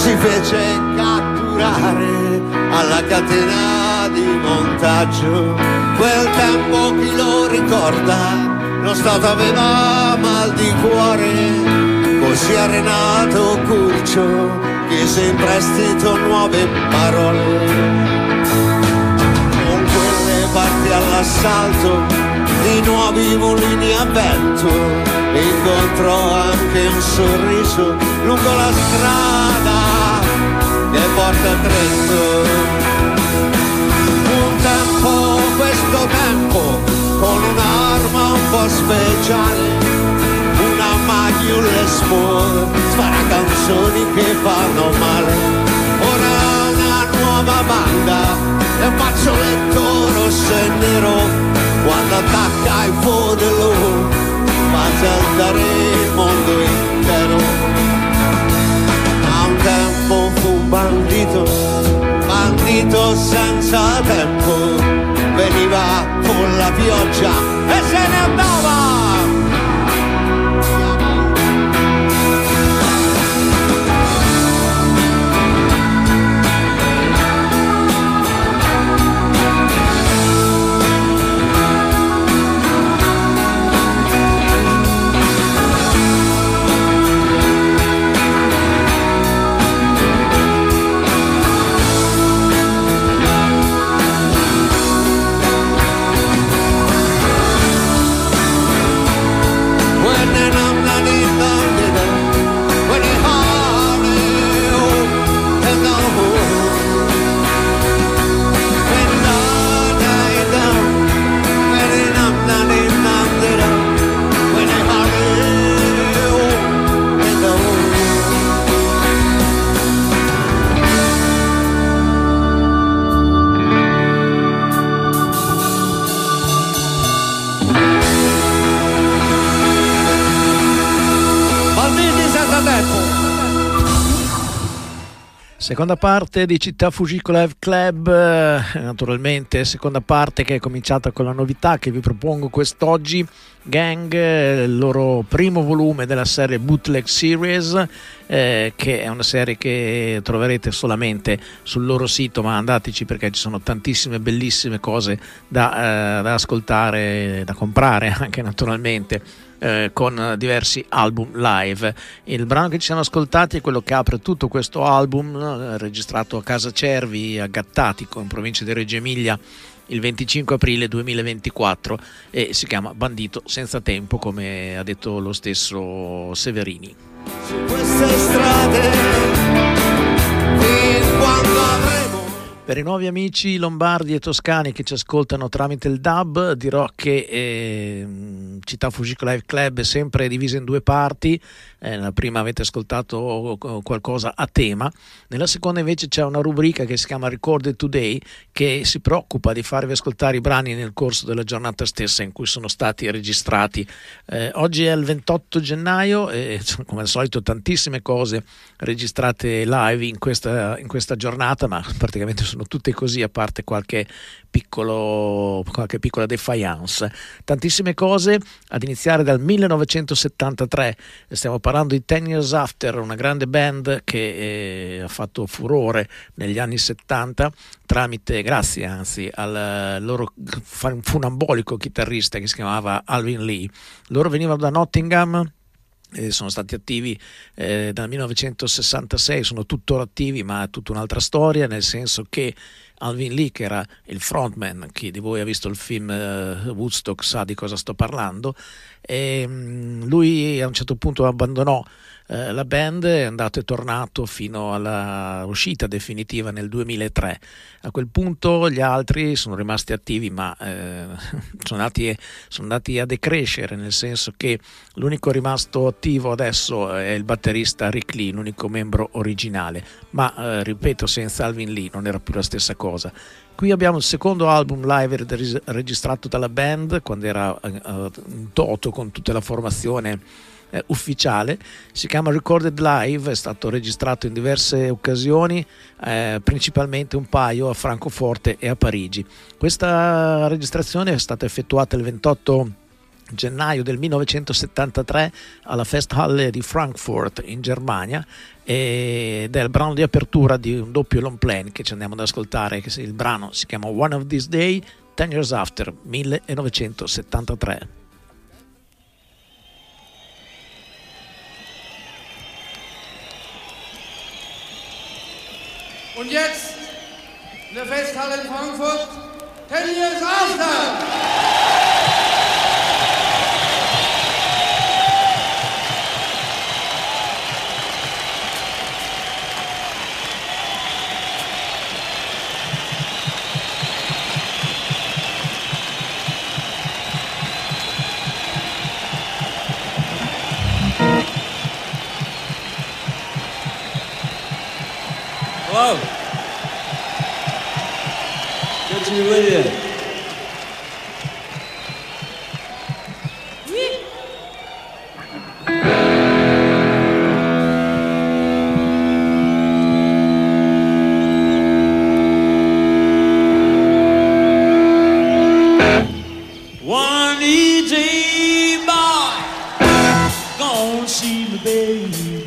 si fece catturare alla catena di montaggio. Quel tempo chi lo ricorda, lo Stato aveva mal di cuore, così a Renato Curcio chiese in prestito nuove parole. Con quelle parti all'assalto di nuovi mulini a vento, incontrò anche un sorriso lungo la strada che porta a Trento. Un tempo, questo tempo, con un'arma un po' speciale, una Magnum Les Paul, spara canzoni che fanno male. Ora una nuova banda, è un fazzoletto rosso e nero, quando attacca il fodello fa saltare il mondo intero. A un tempo fu un bandito, bandito senza tempo, veniva con la pioggia e se ne andava. Seconda parte di Città Fujiko Live Club, naturalmente seconda parte che è cominciata con la novità che vi propongo quest'oggi, Gang, il loro primo volume della serie Bootleg Series, che è una serie che troverete solamente sul loro sito, ma andateci perché ci sono tantissime bellissime cose da ascoltare, da comprare anche naturalmente, con diversi album live. Il brano che ci siamo ascoltati è quello che apre tutto questo album, registrato a Casa Cervi a Gattatico in provincia di Reggio Emilia il 25 aprile 2024 e si chiama Bandito senza tempo, come ha detto lo stesso Severini. Su queste strade fin quando avremo. Per i nuovi amici lombardi e toscani che ci ascoltano tramite il DAB, dirò che Città Fujiko Live Club è sempre divisa in due parti. Nella prima avete ascoltato qualcosa a tema, nella seconda invece c'è una rubrica che si chiama Recorded Today, che si preoccupa di farvi ascoltare i brani nel corso della giornata stessa in cui sono stati registrati. Oggi è il 28 gennaio e come al solito tantissime cose registrate live in questa giornata, ma praticamente sono tutte così, a parte qualche piccola defiance. Tantissime cose, ad iniziare dal 1973. Stiamo parlando di 10 Years After, una grande band che ha fatto furore negli anni 70 grazie al loro funambolico chitarrista che si chiamava Alvin Lee. Loro venivano da Nottingham, sono stati attivi dal 1966, sono tuttora attivi, ma è tutta un'altra storia, nel senso che Alvin Lee, che era il frontman, chi di voi ha visto il film Woodstock sa di cosa sto parlando, e lui a un certo punto abbandonò la band, è andato e tornato fino alla uscita definitiva nel 2003. A quel punto gli altri sono rimasti attivi, ma sono andati a decrescere, nel senso che l'unico rimasto attivo adesso è il batterista Rick Lee, l'unico membro originale, ma ripeto, senza Alvin Lee non era più la stessa cosa. Qui abbiamo il secondo album live registrato dalla band quando era in toto con tutta la formazione ufficiale, si chiama Recorded Live, è stato registrato in diverse occasioni, principalmente un paio a Francoforte e a Parigi. Questa registrazione è stata effettuata il 28 gennaio del 1973 alla Festhalle di Frankfurt in Germania, ed è il brano di apertura di un doppio long play che ci andiamo ad ascoltare, che il brano si chiama One of These Days, 10 Years After, 1973. Und jetzt in der Festhalle in Frankfurt, 10 Years After! Hello. Good to be with you. One easy boy, gonna see my baby,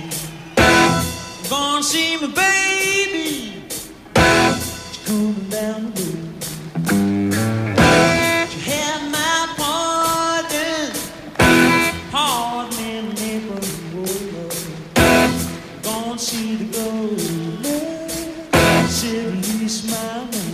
gonna see my baby. Coming down the road. She had my pardon, pardon in the neighborhood. Gonna see the gold, city smiling.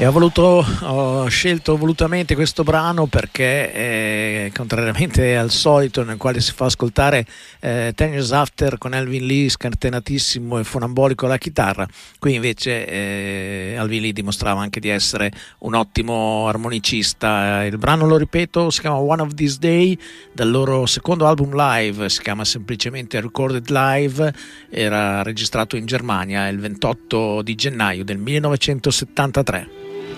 E ho scelto volutamente questo brano perché, contrariamente al solito nel quale si fa ascoltare 10 Years After con Alvin Lee scatenatissimo e funambolico alla chitarra, qui invece Alvin Lee dimostrava anche di essere un ottimo armonicista. Il brano, lo ripeto, si chiama One of These Day, dal loro secondo album live, si chiama semplicemente Recorded Live, era registrato in Germania il 28 di gennaio del 1973.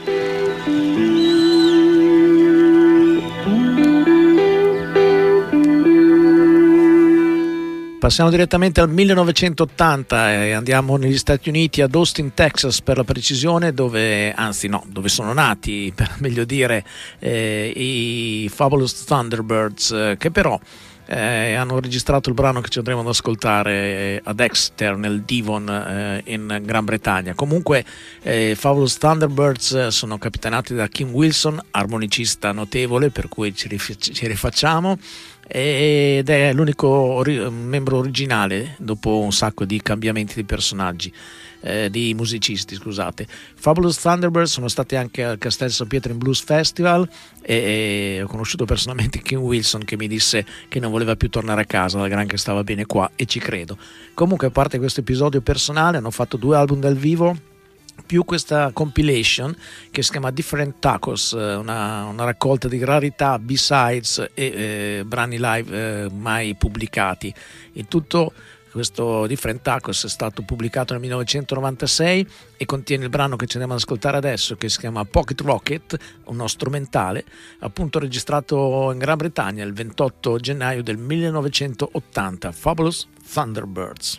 Passiamo direttamente al 1980 e andiamo negli Stati Uniti, ad Austin, Texas per la precisione, dove sono nati, per meglio dire, i Fabulous Thunderbirds, che però hanno registrato il brano che ci andremo ad ascoltare ad Exeter, nel Devon, in Gran Bretagna. Comunque Fabulous Thunderbirds sono capitanati da Kim Wilson, armonicista notevole, per cui ci rifacciamo, ed è l'unico membro originale dopo un sacco di cambiamenti di personaggi, di musicisti, scusate. Fabulous Thunderbirds sono stati anche al Castel San Pietro in Blues Festival e ho conosciuto personalmente Kim Wilson, che mi disse che non voleva più tornare a casa, da gran che stava bene qua, e ci credo. Comunque, a parte questo episodio personale, hanno fatto 2 album dal vivo più questa compilation che si chiama Different Tacos, una raccolta di rarità, B-sides e brani live mai pubblicati. Il tutto, questo Different Tacos, è stato pubblicato nel 1996 e contiene il brano che ci andiamo ad ascoltare adesso, che si chiama Pocket Rocket, uno strumentale appunto registrato in Gran Bretagna il 28 gennaio del 1980, Fabulous Thunderbirds.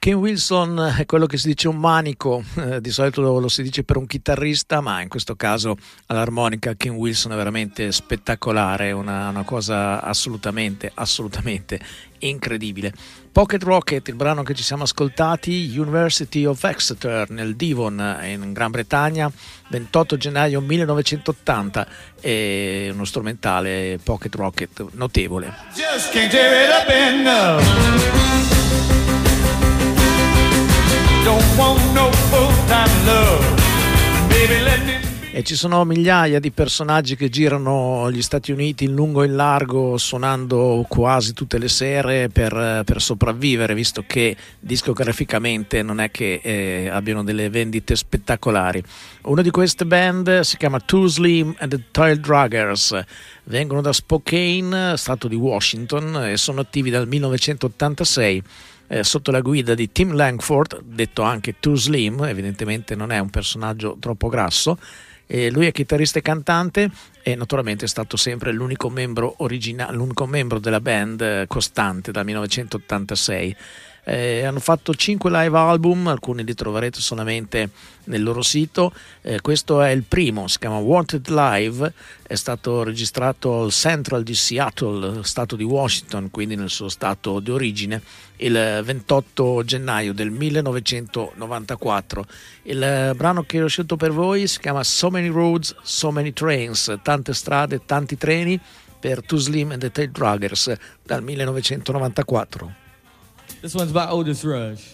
Kim Wilson è quello che si dice un manico, di solito lo si dice per un chitarrista, ma in questo caso all'armonica Kim Wilson è veramente spettacolare, una cosa assolutamente incredibile. Pocket Rocket, il brano che ci siamo ascoltati, University of Exeter nel Devon in Gran Bretagna, 28 gennaio 1980, è uno strumentale Pocket Rocket notevole. Just can't tear it up enough. Don't want no full-time love. Baby, let me. E ci sono migliaia di personaggi che girano gli Stati Uniti in lungo e in largo, suonando quasi tutte le sere per sopravvivere, visto che discograficamente non è che abbiano delle vendite spettacolari. Una di queste band si chiama Too Slim and the Tail Draggers, vengono da Spokane, stato di Washington, e sono attivi dal 1986. Sotto la guida di Tim Langford, detto anche Too Slim, evidentemente non è un personaggio troppo grasso. Lui è chitarrista e cantante e naturalmente è stato sempre l'unico membro della band costante dal 1986. Hanno fatto 5 live album, alcuni li troverete solamente nel loro sito. Questo è il primo, si chiama Wanted Live, è stato registrato al Central di Seattle, stato di Washington, quindi nel suo stato di origine, il 28 gennaio del 1994. Il brano che ho scelto per voi si chiama So Many Roads, So Many Trains, tante strade, tanti treni, per Too Slim and the Tail Draggers dal 1994. This one's by Otis Rush.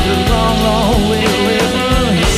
a long, long way away from here.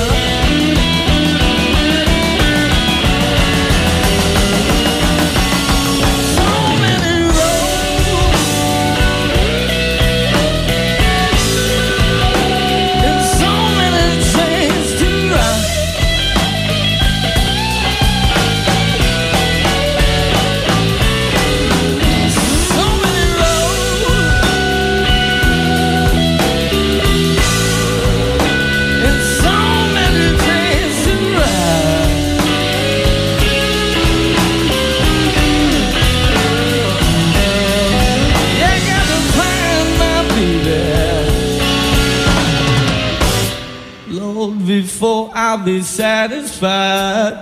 Before I'll be satisfied.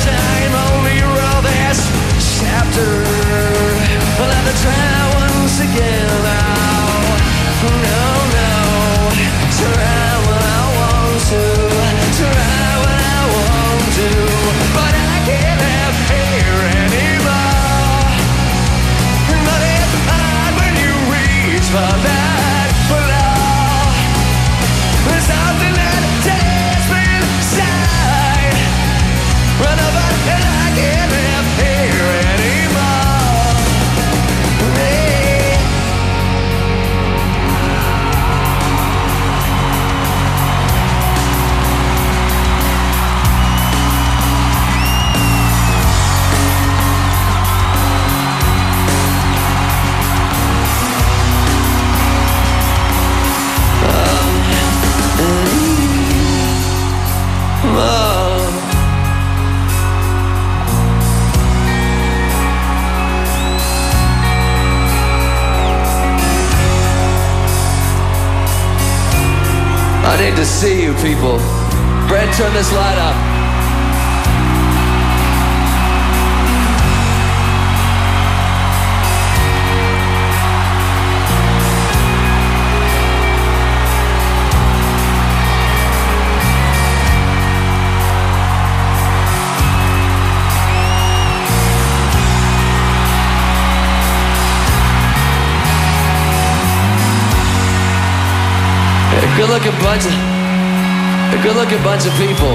time only wrote this chapter. Let me try once again now. No, no, try what I want to, try what I want to, but I can't have here anymore. But it's hard when you reach for that floor. There's something that takes me inside. Run over and I can't live here anymore. Yeah. I need to see you people. Brett, turn this light up. A good-looking bunch of people.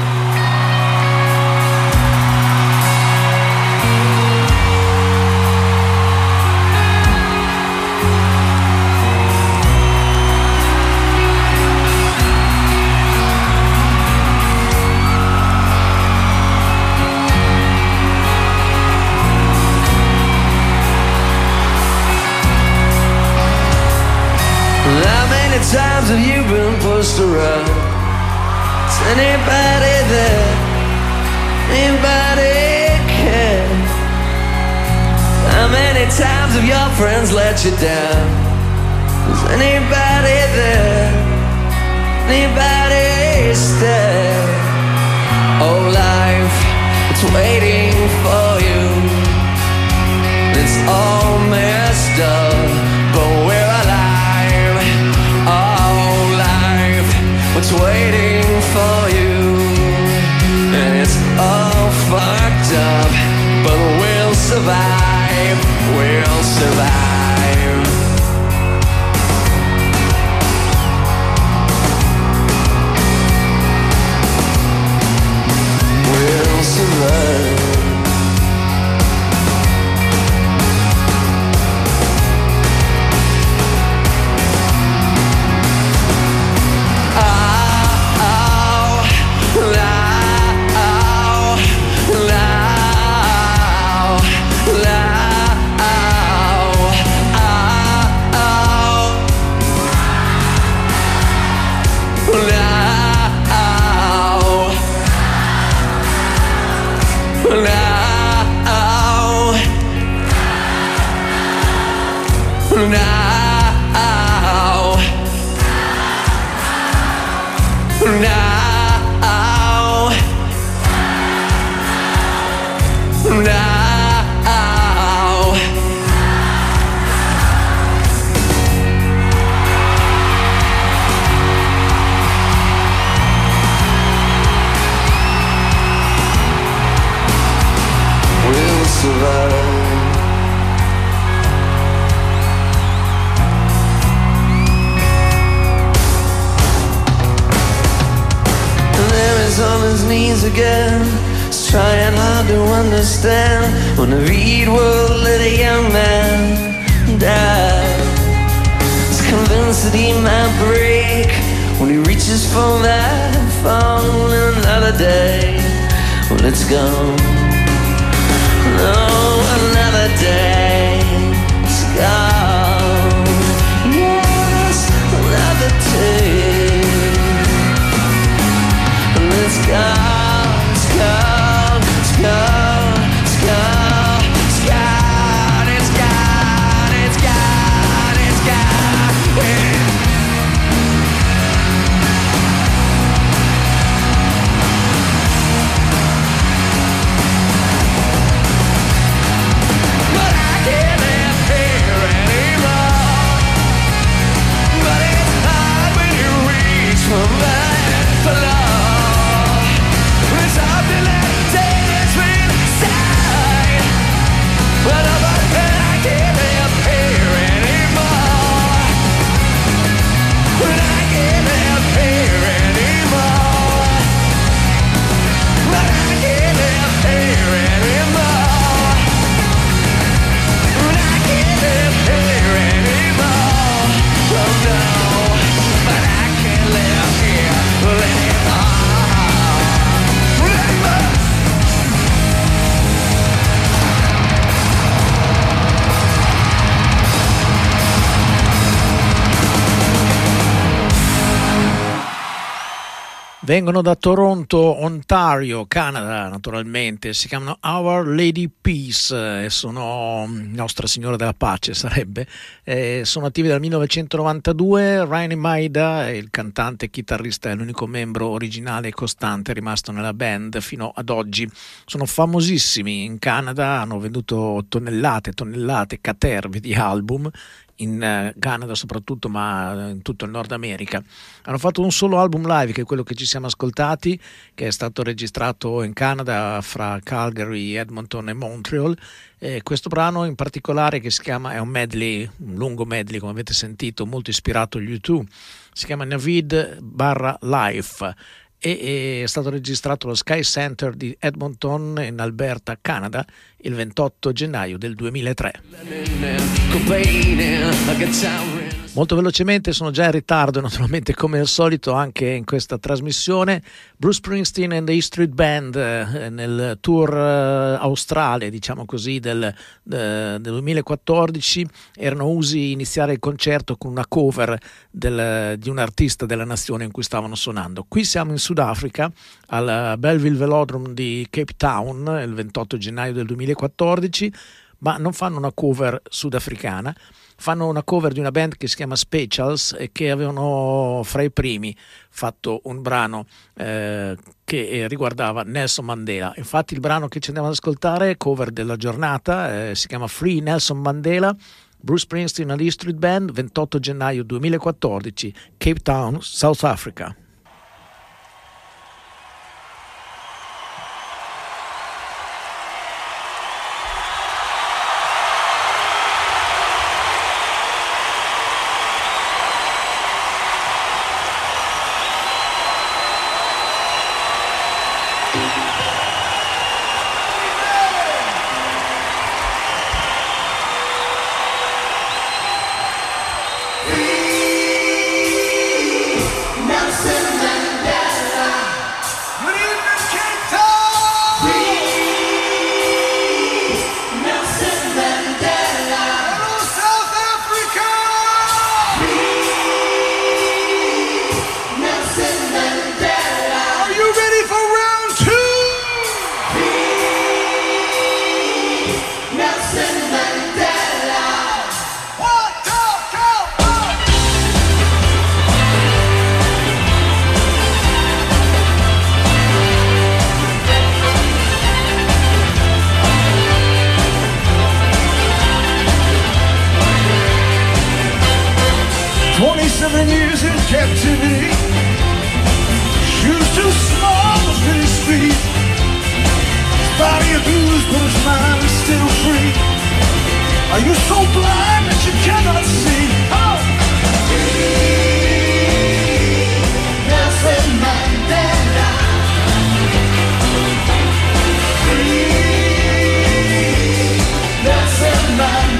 How many times have you been pushed around? Is anybody there? Anybody care? How many times have your friends let you down? Is anybody there? Anybody stay? Oh, life, it's waiting for you. It's all messed up, but we're alive. Oh, life, what's waiting for you? And it's all fucked up, but we'll survive. We'll survive. We'll survive. We'll survive. On his knees again, he's trying hard to understand. When the reed will let a young man die, he's convinced that he might break when he reaches for that phone. Another day, well, it's gone. No, another day, it's gone. Yes, another day. It's gone, it's gone, it's gone, it's gone, it's gone, it's gone, it's gone, it's gone. Vengono da Toronto, Ontario, Canada, naturalmente. Si chiamano Our Lady Peace, sono Nostra Signora della Pace, sarebbe. Sono attivi dal 1992. Ryan Maida, il cantante e chitarrista, è l'unico membro originale e costante rimasto nella band fino ad oggi. Sono famosissimi in Canada, hanno venduto tonnellate e tonnellate, caterve di album, in Canada soprattutto, ma in tutto il Nord America. Hanno fatto un solo album live, che è quello che ci siamo ascoltati, che è stato registrato in Canada fra Calgary, Edmonton e Montreal. Questo brano in particolare, che si chiama, è un medley, un lungo medley come avete sentito, molto ispirato agli U2, si chiama Navid/Life e è stato registrato allo Sky Center di Edmonton in Alberta, Canada, il 28 gennaio del 2003. Molto velocemente, sono già in ritardo naturalmente come al solito anche in questa trasmissione. Bruce Springsteen and the E Street Band nel tour australe, diciamo così, del 2014 erano usi iniziare il concerto con una cover di un artista della nazione in cui stavano suonando. Qui siamo in Sudafrica al Belleville Velodrome di Cape Town il 28 gennaio del 2014, ma non fanno una cover sudafricana, fanno una cover di una band che si chiama Specials e che avevano fra i primi fatto un brano che riguardava Nelson Mandela. Infatti il brano che ci andiamo ad ascoltare, cover della giornata, si chiama Free Nelson Mandela, Bruce Springsteen and the E Street Band, 28 gennaio 2014, Cape Town, South Africa.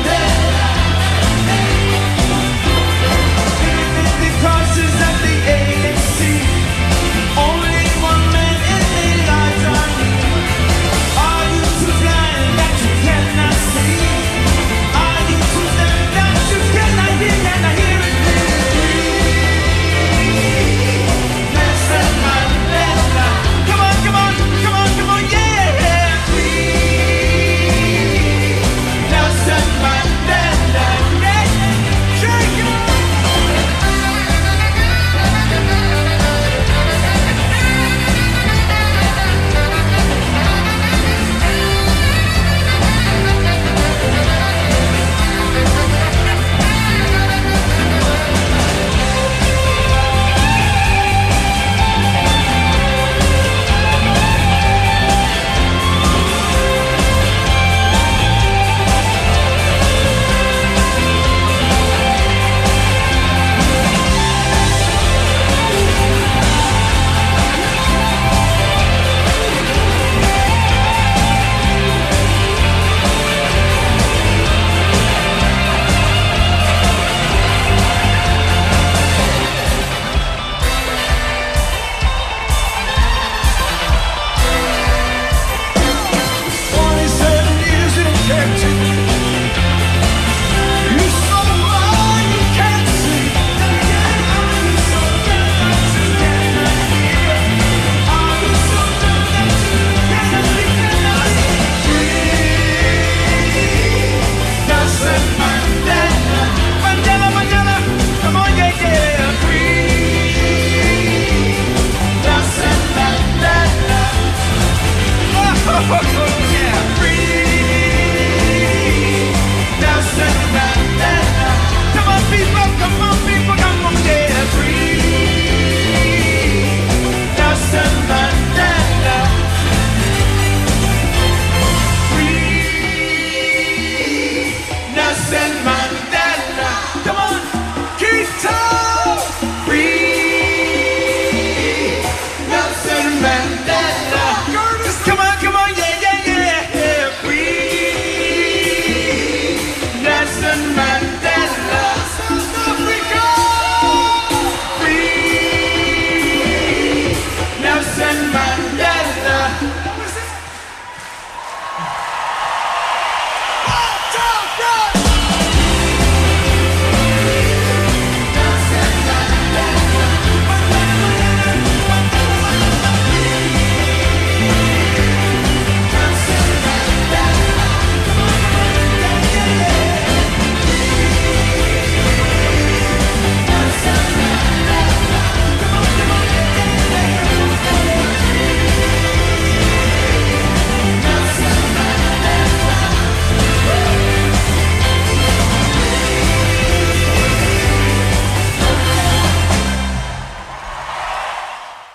Because it's at the age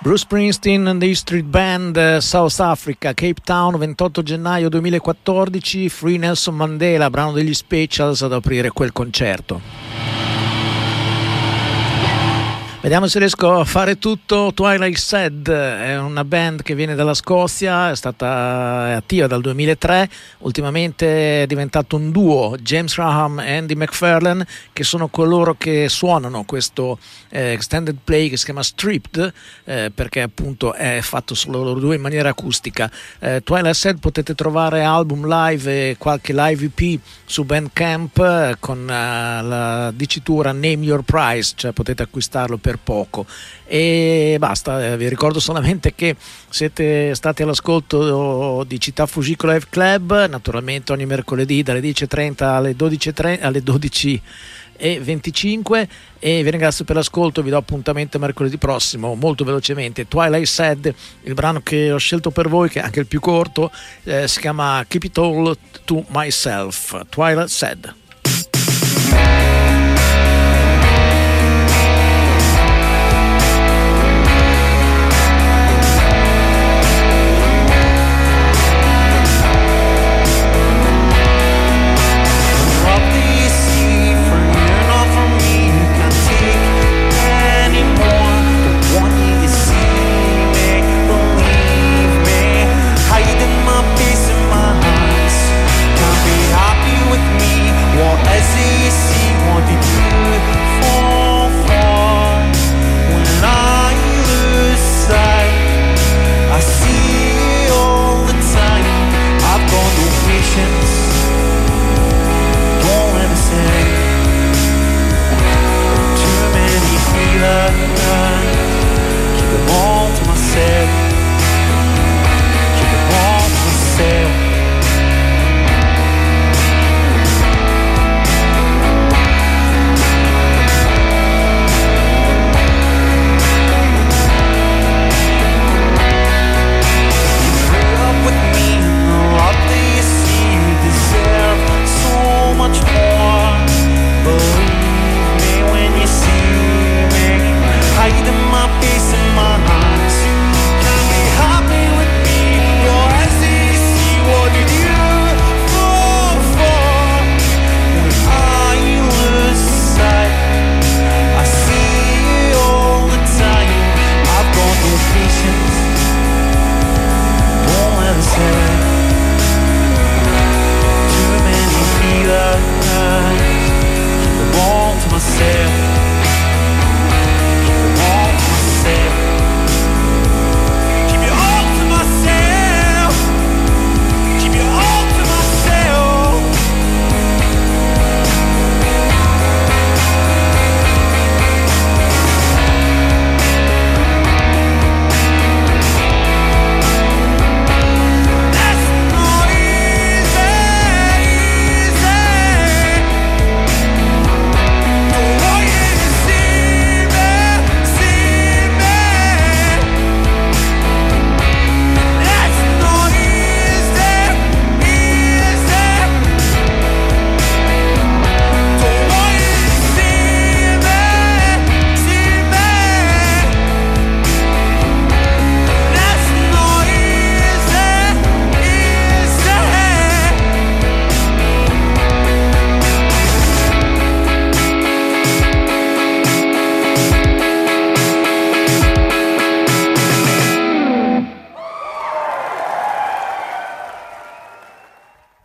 Bruce Springsteen, The Street Band, South Africa, Cape Town, 28 gennaio 2014, Free Nelson Mandela, brano degli Specials ad aprire quel concerto. Vediamo se riesco a fare tutto. Twilight Sad è una band che viene dalla Scozia, è attiva dal 2003, ultimamente è diventato un duo, James Raham e Andy McFarlane, che sono coloro che suonano questo extended play che si chiama Stripped, perché appunto è fatto solo loro due in maniera acustica. Twilight Sad potete trovare album live e qualche live EP su Bandcamp con la dicitura Name Your Price, cioè potete acquistarlo per poco. E basta, vi ricordo solamente che siete stati all'ascolto di Città Fujiko Live Club, naturalmente ogni mercoledì dalle 10.30 alle 12.25, e vi ringrazio per l'ascolto. Vi do appuntamento mercoledì prossimo, molto velocemente. Twilight Sad, il brano che ho scelto per voi, che è anche il più corto, si chiama Keep It All to Myself. Twilight Sad.